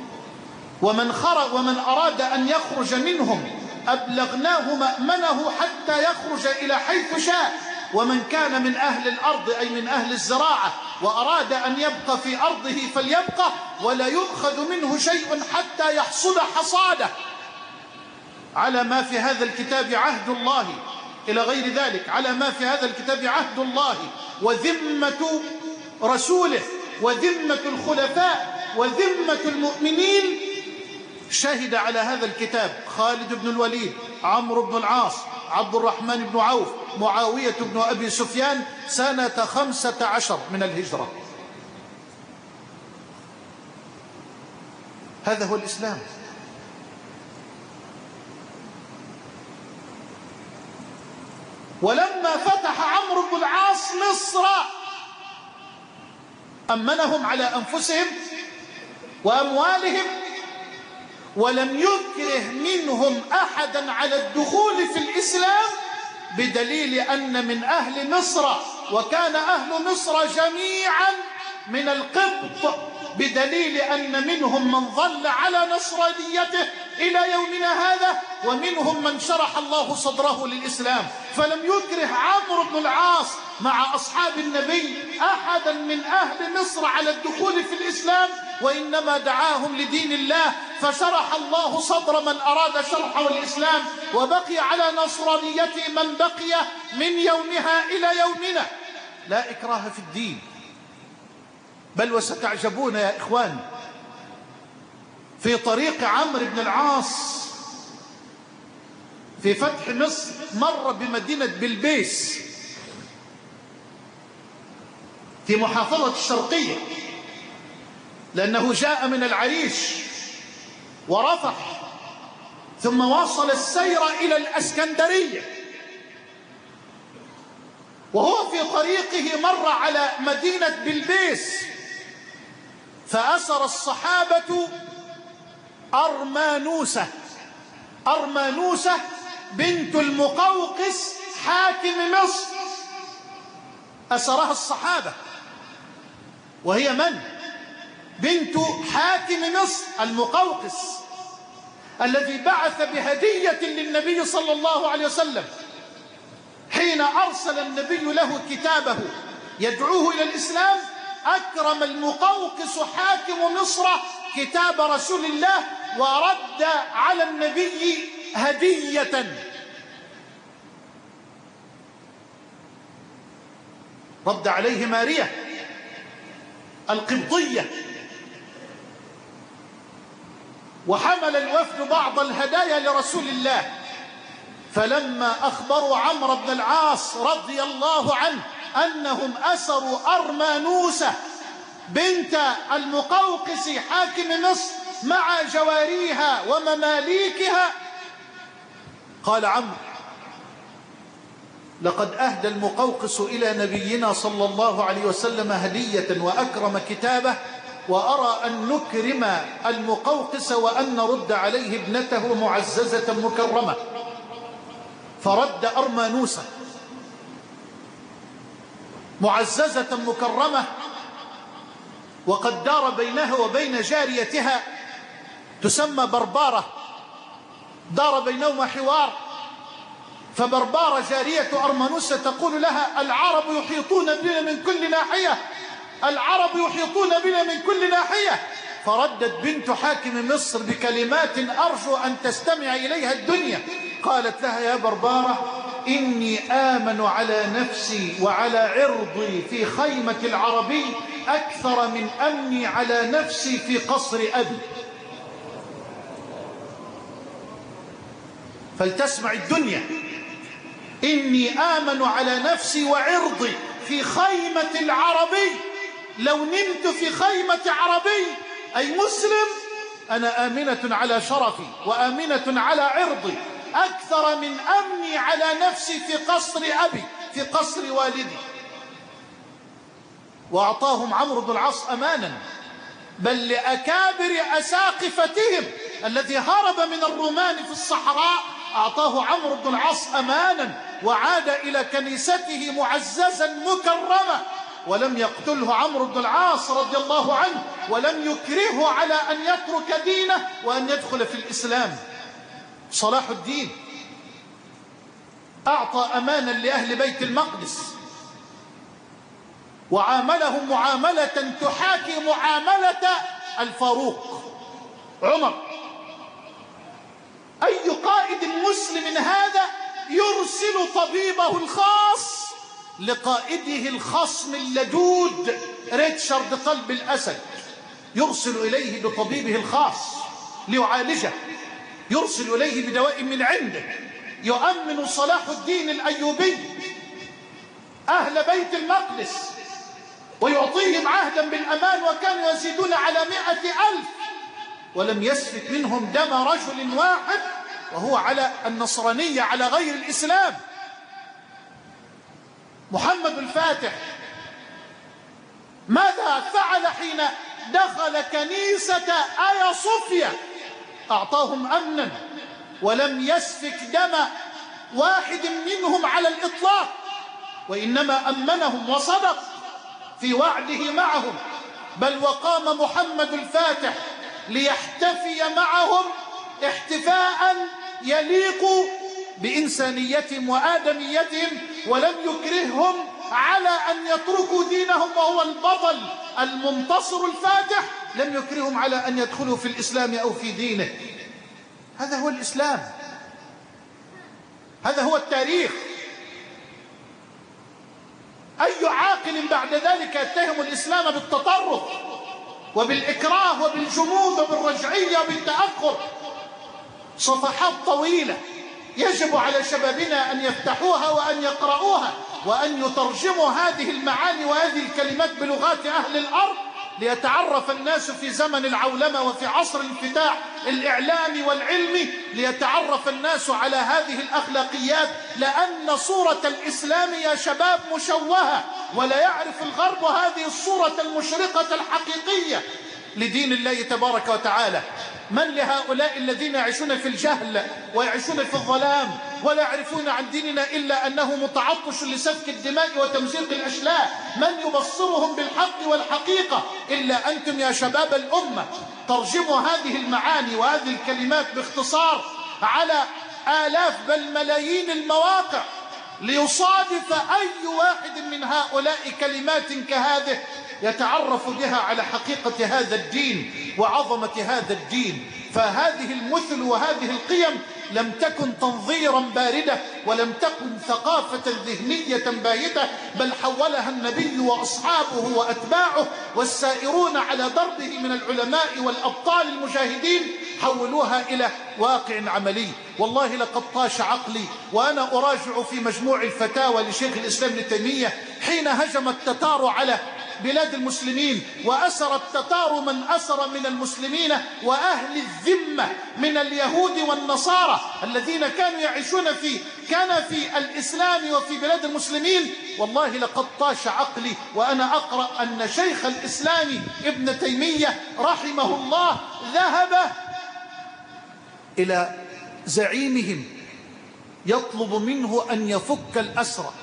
ومن أراد أن يخرج منهم أبلغناه مأمنه حتى يخرج إلى حيث شاء. ومن كان من أهل الأرض أي من أهل الزراعة وأراد أن يبقى في أرضه فليبقى، ولا يؤخذ منه شيء حتى يحصد حصاده. على ما في هذا الكتاب عهد الله، إلى غير ذلك، على ما في هذا الكتاب عهد الله وذمة رسوله وذمة الخلفاء وذمة المؤمنين. شهد على هذا الكتاب خالد بن الوليد، عمرو بن العاص، عبد الرحمن بن عوف، معاوية بن أبي سفيان سنة 15 من الهجرة. هذا هو الإسلام. ولما فتح عمرو بن العاص مصر أمنهم على أنفسهم وأموالهم، ولم يكره منهم أحدا على الدخول في الإسلام، بدليل أن من أهل مصر، وكان أهل مصر جميعا من القبط، بدليل أن منهم من ظل على نصرانيته إلى يومنا هذا، ومنهم من شرح الله صدره للإسلام. فلم يكره عمرو بن العاص مع أصحاب النبي أحدا من أهل مصر على الدخول في الإسلام، وإنما دعاهم لدين الله، فشرح الله صدر من أراد شرحه الإسلام، وبقي على نصرانيته من بقي من يومها إلى يومنا. لا إكراه في الدين. بل وستعجبون يا إخوان، في طريق عمرو بن العاص في فتح مصر مر بمدينة بلبيس في محافظة الشرقية، لأنه جاء من العريش ورفح، ثم واصل السير إلى الأسكندرية. وهو في طريقه مر على مدينة بلبيس، فأسر الصحابة أرمانوسة بنت المقوقس حاكم مصر، أسرها الصحابة. وهي من؟ بنت حاكم مصر المقوقس الذي بعث بهدية للنبي صلى الله عليه وسلم حين أرسل النبي له كتابه يدعوه إلى الإسلام. أكرم المقوقس حاكم مصر كتاب رسول الله ورد على النبي هدية، رد عليه مارية القبطية. وحمل الوفد بعض الهدايا لرسول الله، فلما أخبروا عمرو بن العاص رضي الله عنه أنهم أسروا أرمانوسة بنت المقوقس حاكم مصر مع جواريها ومماليكها، قال عمرو: لقد أهدى المقوقس إلى نبينا صلى الله عليه وسلم هدية وأكرم كتابه، وأرى أن نكرم المقوقس وأن نرد عليه ابنته معززة مكرمة. فرد أرمانوسة معززة مكرمة، وقد دار بينها وبين جاريتها تسمى بربارة، دار بينهما حوار. فبربارة جارية أرمانوسة تقول لها: العرب يحيطون بنا من كل ناحية، العرب يحيطون بنا من كل ناحية. فردت بنت حاكم مصر بكلمات أرجو أن تستمع إليها الدنيا، قالت لها: يا بربارة، إني آمن على نفسي وعلى عرضي في خيمة العربي أكثر من أمني على نفسي في قصر أبي. فلتسمع الدنيا: إني آمن على نفسي وعرضي في خيمة العربي، لو نمت في خيمة عربي أي مسلم أنا آمنة على شرفي وآمنة على عرضي أكثر من أمني على نفسي في قصر أبي، في قصر والدي. وأعطاهم عمرو بن العاص أمانا، بل لأكابر أساقفتهم الذي هرب من الرومان في الصحراء أعطاه عمرو بن العاص أمانا، وعاد إلى كنيسته معززا مكرما. ولم يقتله عمرو بن العاص رضي الله عنه، ولم يكرهه على أن يترك دينه وأن يدخل في الإسلام. صلاح الدين أعطى أمانا لأهل بيت المقدس، وعاملهم معاملة تحاكي معاملة الفاروق عمر. أي قائد مسلم هذا يرسل طبيبه الخاص لقائده الخصم اللدود ريتشارد قلب الأسد، يرسل إليه بطبيبه الخاص ليعالجه، يرسل إليه بدواء من عنده، يؤمن صلاح الدين الأيوبي أهل بيت المقدس ويعطيهم عهدا بالأمان، وكانوا يزيدون على 100,000، ولم يسفك منهم دم رجل واحد وهو على النصرانية، على غير الإسلام. محمد الفاتح ماذا فعل حين دخل كنيسة آيا صوفيا؟ أعطاهم أمنا ولم يسفك دم واحد منهم على الإطلاق، وإنما أمنهم وصدق في وعده معهم. بل وقام محمد الفاتح ليحتفي معهم احتفاء يليق بإنسانيتهم وآدميتهم، ولم يكرههم على أن يتركوا دينهم، وهو البطل المنتصر الفاتح لم يكرههم على أن يدخلوا في الإسلام أو في دينه. هذا هو الإسلام، هذا هو التاريخ. أي عاقل بعد ذلك يتهم الإسلام بالتطرف وبالإكراه وبالجمود وبالرجعية وبالتأخر؟ صفحات طويلة يجب على شبابنا أن يفتحوها وأن يقرؤوها وأن يترجموا هذه المعاني وهذه الكلمات بلغات أهل الأرض، ليتعرف الناس في زمن العولمة وفي عصر الانفتاح الإعلامي والعلمي، ليتعرف الناس على هذه الأخلاقيات، لأن صورة الإسلام يا شباب مشوهة، ولا يعرف الغرب هذه الصورة المشرقة الحقيقية. لدين الله تبارك وتعالى. من لهؤلاء الذين يعيشون في الجهل ويعيشون في الظلام ولا يعرفون عن ديننا إلا أنه متعطش لسفك الدماء وتمزيق الأشلاء؟ من يبصرهم بالحق والحقيقة إلا أنتم يا شباب الأمة؟ ترجموا هذه المعاني وهذه الكلمات باختصار على آلاف بل ملايين المواقع ليصادف أي واحد من هؤلاء كلمات كهذه يتعرف بها على حقيقة هذا الدين وعظمة هذا الدين. فهذه المثل وهذه القيم لم تكن تنظيرا باردة ولم تكن ثقافة ذهنية باهتة، بل حولها النبي وأصحابه وأتباعه والسائرون على دربه من العلماء والأبطال المجاهدين، حولوها إلى واقع عملي. والله لقد طاش عقلي وأنا أراجع في مجموع الفتاوى لشيخ الإسلام ابن تيمية حين هجم التتار على بلاد المسلمين وأسر التتار من أسر من المسلمين وأهل الذمة من اليهود والنصارى الذين كانوا يعيشون كان في الإسلام وفي بلاد المسلمين. والله لقد طاش عقلي وأنا أقرأ أن شيخ الإسلام ابن تيمية رحمه الله ذهب إلى زعيمهم يطلب منه أن يفك الأسرى.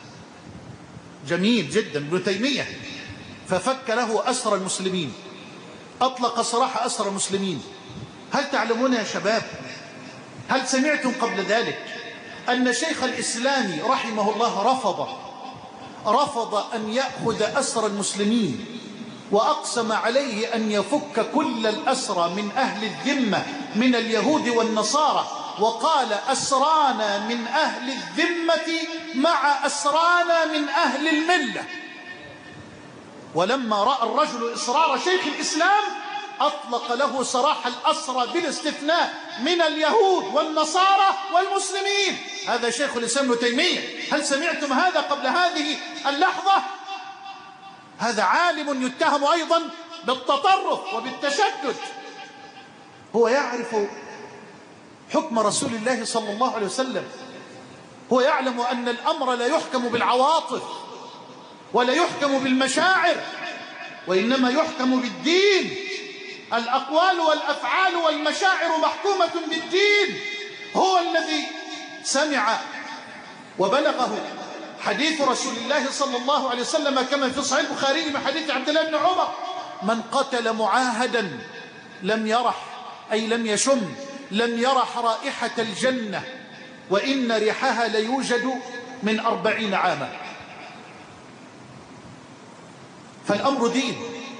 جميل جدا ابن تيمية، ففك له أسرى المسلمين، أطلق سراح أسرى المسلمين. هل تعلمون يا شباب، هل سمعتم قبل ذلك أن شيخ الإسلام رحمه الله رفض أن يأخذ أسرى المسلمين وأقسم عليه أن يفك كل الأسرى من أهل الذمة من اليهود والنصارى، وقال أسرانا من أهل الذمة مع أسرانا من أهل الملة. ولما رأى الرجل إصرار شيخ الإسلام أطلق له سراح الأسرى بالاستثناء من اليهود والنصارى والمسلمين. هذا شيخ الإسلام ابن تيمية. هل سمعتم هذا قبل هذه اللحظة؟ هذا عالم يتهم أيضا بالتطرف وبالتشدد. هو يعرف حكم رسول الله صلى الله عليه وسلم، هو يعلم أن الأمر لا يحكم بالعواطف ولا يحكم بالمشاعر، وإنما يحكم بالدين. الأقوال والأفعال والمشاعر محكومة بالدين. هو الذي سمع وبلغه حديث رسول الله صلى الله عليه وسلم كما في صحيح البخاري من حديث عبد الله بن عمر: من قتل معاهدا لم يرح، أي لم يشم، لم يرح رائحة الجنة، وإن ريحها ليوجد من 40 عاما. فالأمر دين.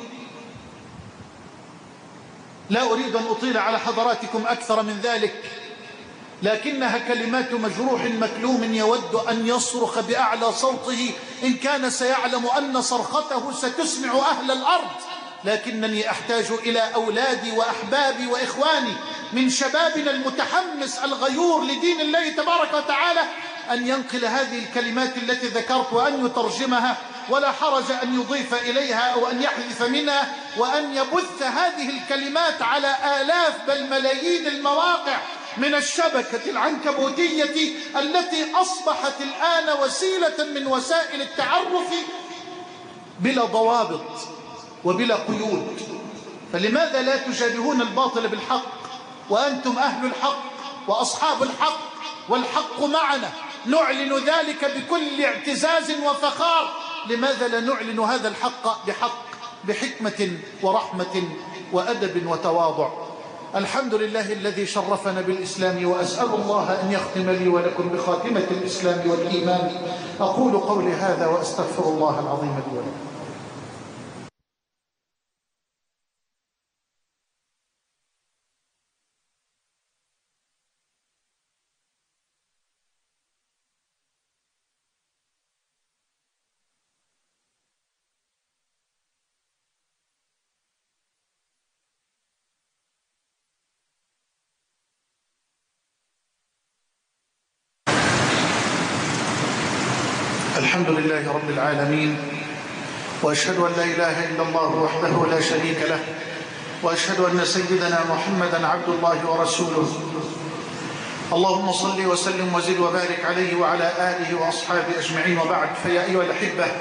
لا أريد أن أطيل على حضراتكم أكثر من ذلك، لكنها كلمات مجروح مكلوم يود أن يصرخ بأعلى صوته إن كان سيعلم أن صرخته ستسمع أهل الأرض. لكنني أحتاج إلى أولادي وأحبابي وإخواني من شبابنا المتحمس الغيور لدين الله تبارك وتعالى أن ينقل هذه الكلمات التي ذكرت وأن يترجمها، ولا حرج أن يضيف إليها أو أن يحذف منها، وأن يبث هذه الكلمات على آلاف بل ملايين المواقع من الشبكة العنكبوتية التي أصبحت الآن وسيلة من وسائل التعرف بلا ضوابط وبلا قيود. فلماذا لا تشابهون الباطل بالحق وأنتم أهل الحق وأصحاب الحق والحق معنا؟ نعلن ذلك بكل اعتزاز وفخار. لماذا لا نعلن هذا الحق بحكمة ورحمة وأدب وتواضع؟ الحمد لله الذي شرفنا بالإسلام، وأسأل الله أن يختم لي ولكم بخاتمة الإسلام والإيمان. أقول قولي هذا وأستغفر الله العظيم لي ولكم. الحمد لله رب العالمين، وأشهد أن لا إله إلا الله وحده لا شريك له، وأشهد أن سيدنا محمدا عبد الله ورسوله. اللهم صل وسلم وزد وبارك عليه وعلى آله وأصحابه أجمعين، وبعد. فيا أيها الأحبة،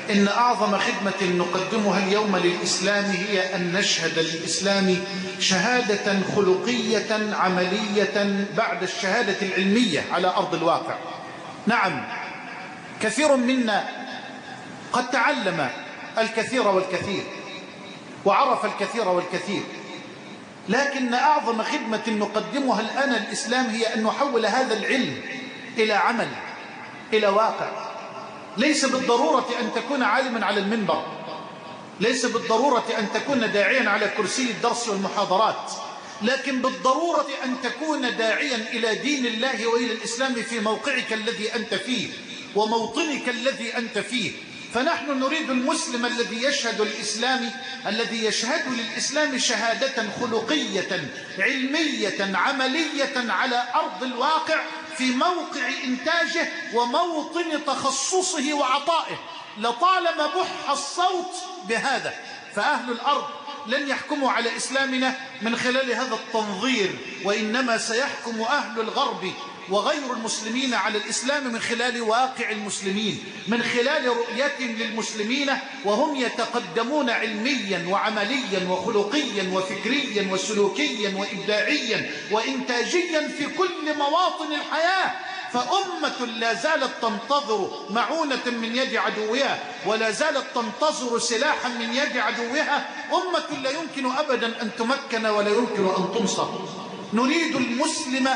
إن أعظم خدمة نقدمها اليوم للإسلام هي أن نشهد للإسلام شهادة خلقية عملية بعد الشهادة العلمية على أرض الواقع. نعم، كثير منا قد تعلم الكثير والكثير وعرف الكثير والكثير، لكن أعظم خدمة نقدمها الآن الإسلام هي أن نحول هذا العلم إلى عمل، إلى واقع. ليس بالضرورة أن تكون عالما على المنبر، ليس بالضرورة أن تكون داعيا على كرسي الدرس والمحاضرات، لكن بالضرورة أن تكون داعيا إلى دين الله وإلى الإسلام في موقعك الذي أنت فيه وموطنك الذي أنت فيه. فنحن نريد المسلم الذي يشهد الإسلام، الذي يشهد للإسلام شهادة خلقية علمية عملية على أرض الواقع في موقع إنتاجه وموطن تخصصه وعطائه. لطالما بح الصوت بهذا، فأهل الأرض لن يحكموا على إسلامنا من خلال هذا التنظير، وإنما سيحكم أهل الغرب وغير المسلمين على الإسلام من خلال واقع المسلمين، من خلال رؤيتهم للمسلمين وهم يتقدمون علميا وعمليا وخلقيا وفكريا وسلوكيا وإبداعيا وإنتاجيا في كل مواطن الحياة. فأمة لا زالت تنتظر معونة من يد عدوها ولا زالت تنتظر سلاحا من يد عدوها. أمة لا يمكن أبدا أن تمكن ولا يمكن أن تنصر. نريد المسلم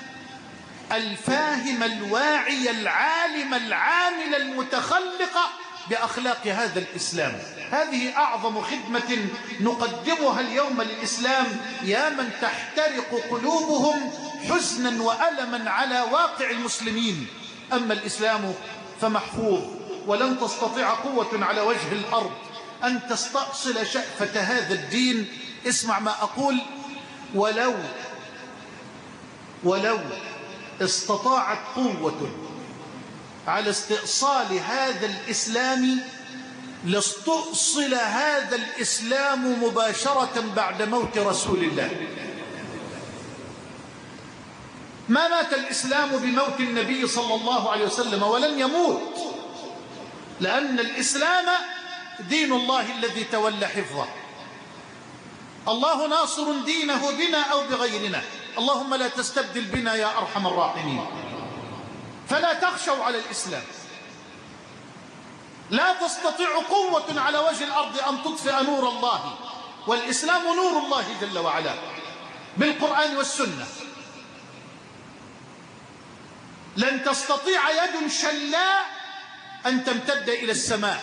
الفاهم الواعي العالم العامل المتخلق بأخلاق هذا الإسلام. هذه أعظم خدمة نقدمها اليوم للإسلام، يا من تحترق قلوبهم حزنا وألما على واقع المسلمين. أما الإسلام فمحفوظ، ولن تستطيع قوة على وجه الأرض أن تستأصل شأفة هذا الدين. اسمع ما أقول: ولو استطاعت قوة على استئصال هذا الإسلام لاستؤصل هذا الإسلام مباشرة بعد موت رسول الله. ما مات الإسلام بموت النبي صلى الله عليه وسلم، ولن يموت، لأن الإسلام دين الله الذي تولى حفظه. الله ناصر دينه بنا أو بغيرنا، اللهم لا تستبدل بنا يا أرحم الراحمين. فلا تخشوا على الإسلام. لا تستطيع قوة على وجه الأرض أن تطفئ نور الله، والإسلام نور الله جل وعلا بالقرآن والسنة. لن تستطيع يد شلاء أن تمتد إلى السماء.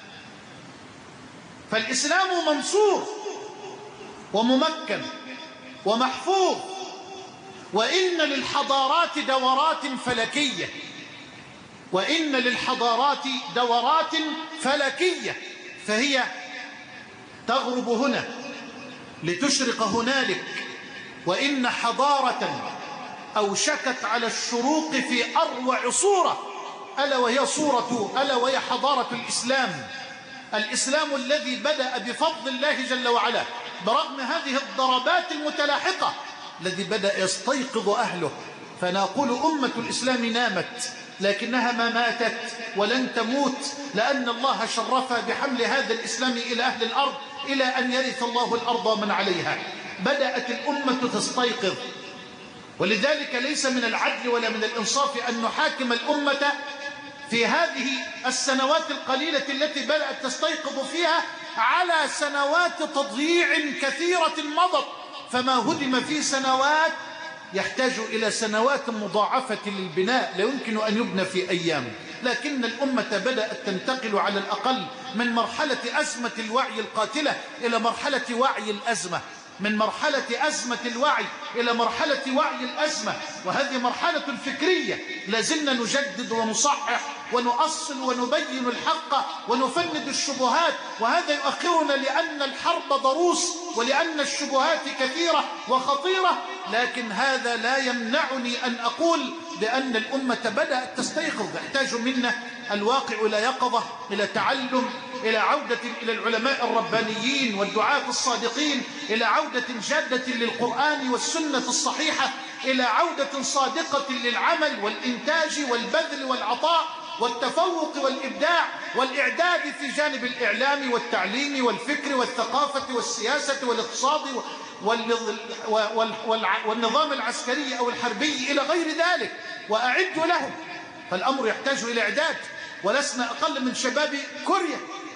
فالإسلام منصور وممكن ومحفوظ. وإن للحضارات دورات فلكية، وإن للحضارات دورات فلكية، فهي تغرب هنا لتشرق هنالك. وإن حضارة أوشكت على الشروق في أروع صورة، ألا وهي حضارة الإسلام. الإسلام الذي بدأ بفضل الله جل وعلا برغم هذه الضربات المتلاحقة، الذي بدأ يستيقظ أهله. فنقول أمة الإسلام نامت، لكنها ما ماتت ولن تموت، لأن الله شرفها بحمل هذا الإسلام إلى أهل الأرض إلى أن يرث الله الأرض ومن عليها. بدأت الأمة تستيقظ، ولذلك ليس من العدل ولا من الإنصاف أن نحاكم الأمة في هذه السنوات القليلة التي بدأت تستيقظ فيها على سنوات تضييع كثيرة مضت. فما هدم في سنوات يحتاج إلى سنوات مضاعفة للبناء، لا يمكن أن يبنى في أيام. لكن الأمة بدأت تنتقل على الأقل من مرحلة أزمة الوعي القاتلة إلى مرحلة وعي الأزمة، من مرحلة أزمة الوعي إلى مرحلة وعي الأزمة. وهذه مرحلة فكرية لازلنا نجدد ونصحح ونؤصل ونبين الحق ونفند الشبهات، وهذا يؤخرنا لأن الحرب ضروس ولأن الشبهات كثيرة وخطيرة. لكن هذا لا يمنعني أن أقول بأن الأمة بدأت تستيقظ. يحتاج منا الواقع إلى يقظة، إلى تعلم، إلى عودة إلى العلماء الربانيين والدعاة الصادقين، إلى عودة جادة للقرآن والسنة الصحيحة، إلى عودة صادقة للعمل والإنتاج والبذل والعطاء والتفوق والإبداع والإعداد في جانب الإعلام والتعليم والفكر والثقافة والسياسة والاقتصاد والنظام العسكري أو الحربي إلى غير ذلك، وأعدوا لهم. فالأمر يحتاج إلى إعداد. ولسنا أقل من شباب كوريا،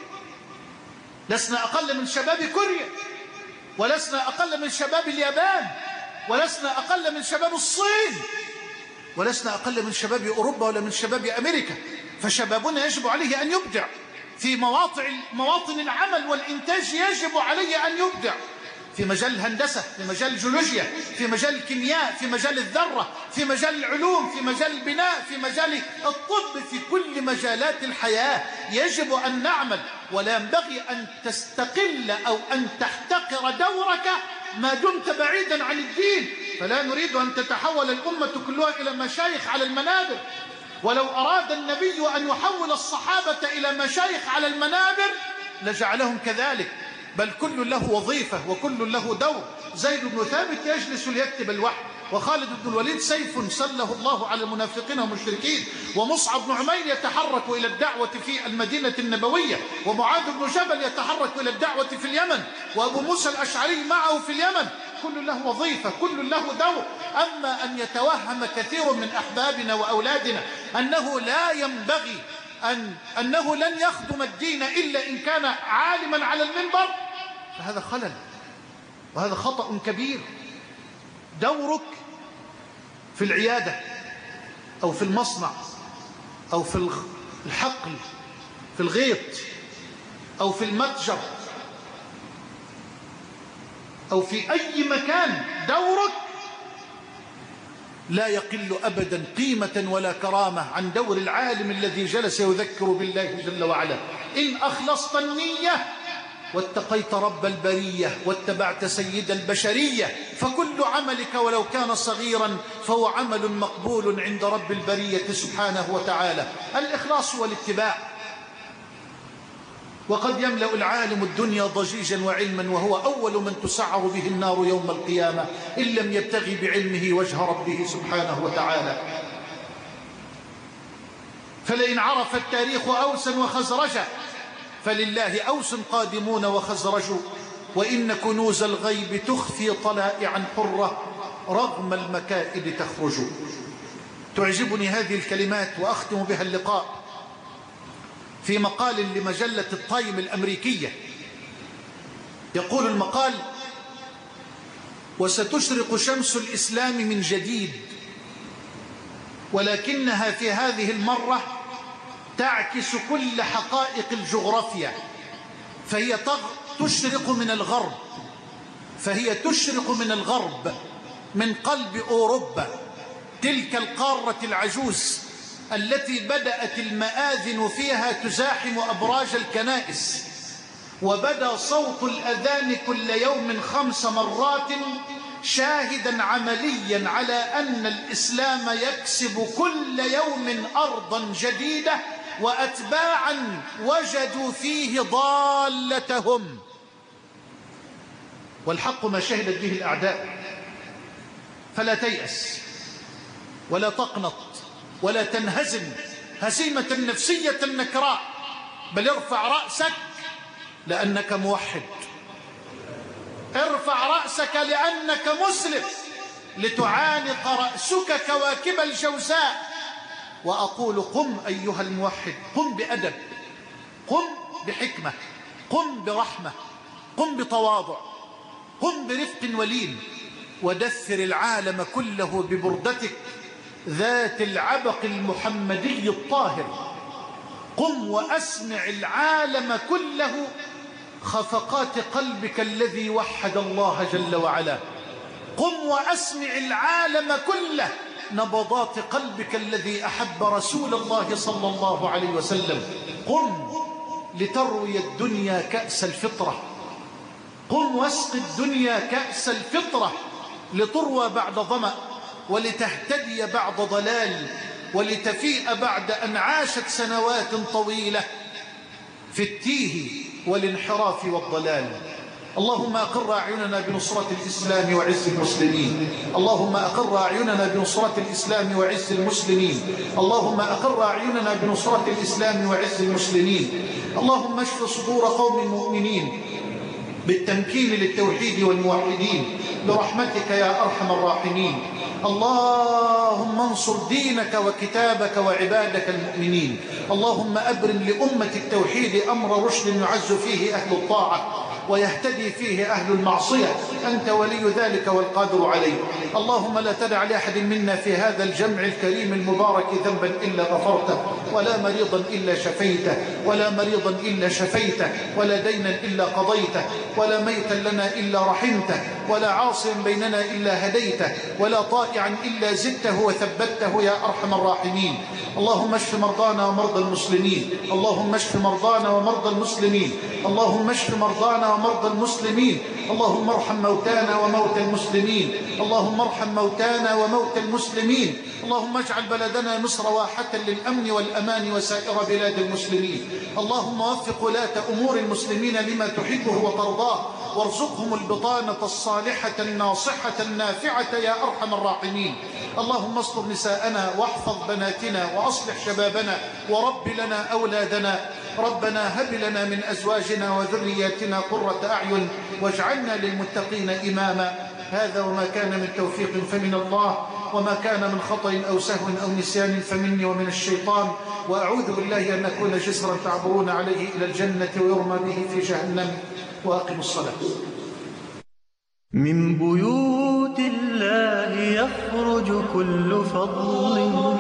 لسنا أقل من شباب كوريا، ولسنا أقل من شباب اليابان، ولسنا أقل من شباب الصين، ولسنا أقل من شباب أوروبا ولا من شباب أمريكا. فشبابنا يجب عليه أن يبدع في مواطن العمل والإنتاج، يجب عليه أن يبدع في مجال الهندسة، في مجال الجيولوجيا، في مجال الكيمياء، في مجال الذرة، في مجال العلوم، في مجال البناء، في مجال الطب، في كل مجالات الحياة يجب أن نعمل. ولا ينبغي أن تستقل أو أن تحتقر دورك ما دمت بعيدا عن الدين. فلا نريد أن تتحول الأمة كلها إلى مشايخ على المنابر. ولو أراد النبي أن يحول الصحابة إلى مشايخ على المنابر لجعلهم كذلك، بل كل له وظيفة وكل له دور. زيد بن ثابت يجلس ليكتب الوحي، وخالد بن الوليد سيف سله الله على المنافقين والمشركين، ومصعب بن عمير يتحرك إلى الدعوة في المدينة النبوية، ومعاذ بن جبل يتحرك إلى الدعوة في اليمن، وأبو موسى الأشعري معه في اليمن. كل له وظيفة، كل له دور. أما أن يتوهم كثير من أحبابنا وأولادنا أنه لا ينبغي أنه لن يخدم الدين إلا إن كان عالما على المنبر، فهذا خلل وهذا خطأ كبير. دورك في العيادة أو في المصنع أو في الحقل، في الغيط أو في المتجر أو في أي مكان، دورك لا يقل أبدا قيمة ولا كرامة عن دور العالم الذي جلس يذكر بالله جل وعلا. إن أخلصت النية واتقيت رب البرية واتبعت سيد البشرية، فكل عملك ولو كان صغيرا فهو عمل مقبول عند رب البرية سبحانه وتعالى. الإخلاص والاتباع. وقد يملأ العالم الدنيا ضجيجا وعلما وهو أول من تسعر به النار يوم القيامة إن لم يبتغي بعلمه وجه ربه سبحانه وتعالى. فلئن عرف التاريخ أوسا وخزرجا فلله أوس قادمون وخزرج، وإن كنوز الغيب تخفي طلائعا حرة رغم المكائد تخرج. تعجبني هذه الكلمات وأختم بها اللقاء في مقال لمجلة التايم الأمريكية. يقول المقال: وستشرق شمس الإسلام من جديد، ولكنها في هذه المرة تعكس كل حقائق الجغرافيا، فهي تشرق من الغرب، فهي تشرق من الغرب، من قلب أوروبا، تلك القارة العجوز التي بدأت المآذن فيها تزاحم أبراج الكنائس، وبدأ صوت الأذان كل يوم 5 مرات شاهدا عمليا على أن الإسلام يكسب كل يوم أرضا جديدة وأتباعا وجدوا فيه ضالتهم. والحق ما شهدت به الأعداء. فلا تيأس ولا تقنط ولا تنهزم هزيمة نفسية نكراء، بل ارفع رأسك لأنك موحد، ارفع رأسك لأنك مسلم، لتعانق رأسك كواكب الجوزاء. وأقول: قم أيها الموحد، قم بأدب، قم بحكمة، قم برحمة، قم بتواضع، قم برفق ولين، ودثر العالم كله ببردتك ذات العبق المحمدي الطاهر. قم وأسمع العالم كله خفقات قلبك الذي وحد الله جل وعلا. قم وأسمع العالم كله نبضات قلبك الذي أحب رسول الله صلى الله عليه وسلم. قم لتروي الدنيا كأس الفطرة، قم واسق الدنيا كأس الفطرة لتروى بعد ظمأ، ولتهتدي بعد ضلال، ولتفيء بعد أن عاشت سنوات طويلة في التيه والانحراف والضلال. اللهم أقر أعيننا بنصرة الإسلام وعز المسلمين. اللهم أقر أعيننا بنصرة الإسلام وعز المسلمين. اللهم أقر أعيننا بنصرة الإسلام وعز المسلمين. اللهم اشف صدور قوم مؤمنين بالتمكين للتوحيد والموحدين برحمتك يا أرحم الراحمين. اللهم انصر دينك وكتابك وعبادك المؤمنين. اللهم أبرم لأمة التوحيد أمر رشد يعز فيه أهل الطاعة ويهتدي فيه أهل المعصية. أنت ولي ذلك والقادر عليه. اللهم لا تدع لأحد منا في هذا الجمع الكريم المبارك ذنبا إلا غفرته، ولا مريضا إلا شفيته، ولا مريضا إلا شفيته، ولا دينا إلا قضيته، ولا ميتا لنا إلا رحمته، ولا عاصيا بيننا إلا هديته، ولا طائعا إلا زدته وثبته يا أرحم الراحمين. اللهم اشف مرضانا ومرضى المسلمين. اللهم اشف مرضانا ومرضى المسلمين. اللهم اشف مرضانا ومرضى المسلمين. اللهم ارحم موتانا وموتى المسلمين. اللهم ارحم موتانا وموتى المسلمين. اللهم اجعل بلدنا مصر واحة للأمن والأمان وسائر بلاد المسلمين. اللهم وفق ولاة أمور المسلمين لما تحبه وترضاه، وارزقهم البطانة الصالحة الناصحة النافعة يا أرحم الراحمين. اللهم استر نساءنا واحفظ بناتنا وأصلح شبابنا ورب لنا أولادنا. ربنا هب لنا من أزواجنا وذرياتنا قرة أعين واجعلنا للمتقين إماما. هذا وما كان من توفيق فمن الله، وما كان من خطأ أو سهو أو نسيان فمني ومن الشيطان. وأعوذ بالله أن نكون جسرا تعبرون عليه إلى الجنة ويرمى به في جهنم. وأقم الصلاة. من بيوت الله يخرج كل فضل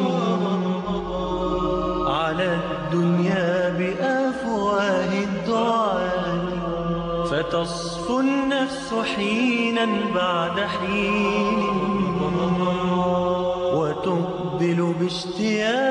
على الدنيا بأفواه الدعاء، فتصفو النفس حينا بعد حين وتقبل باشتياق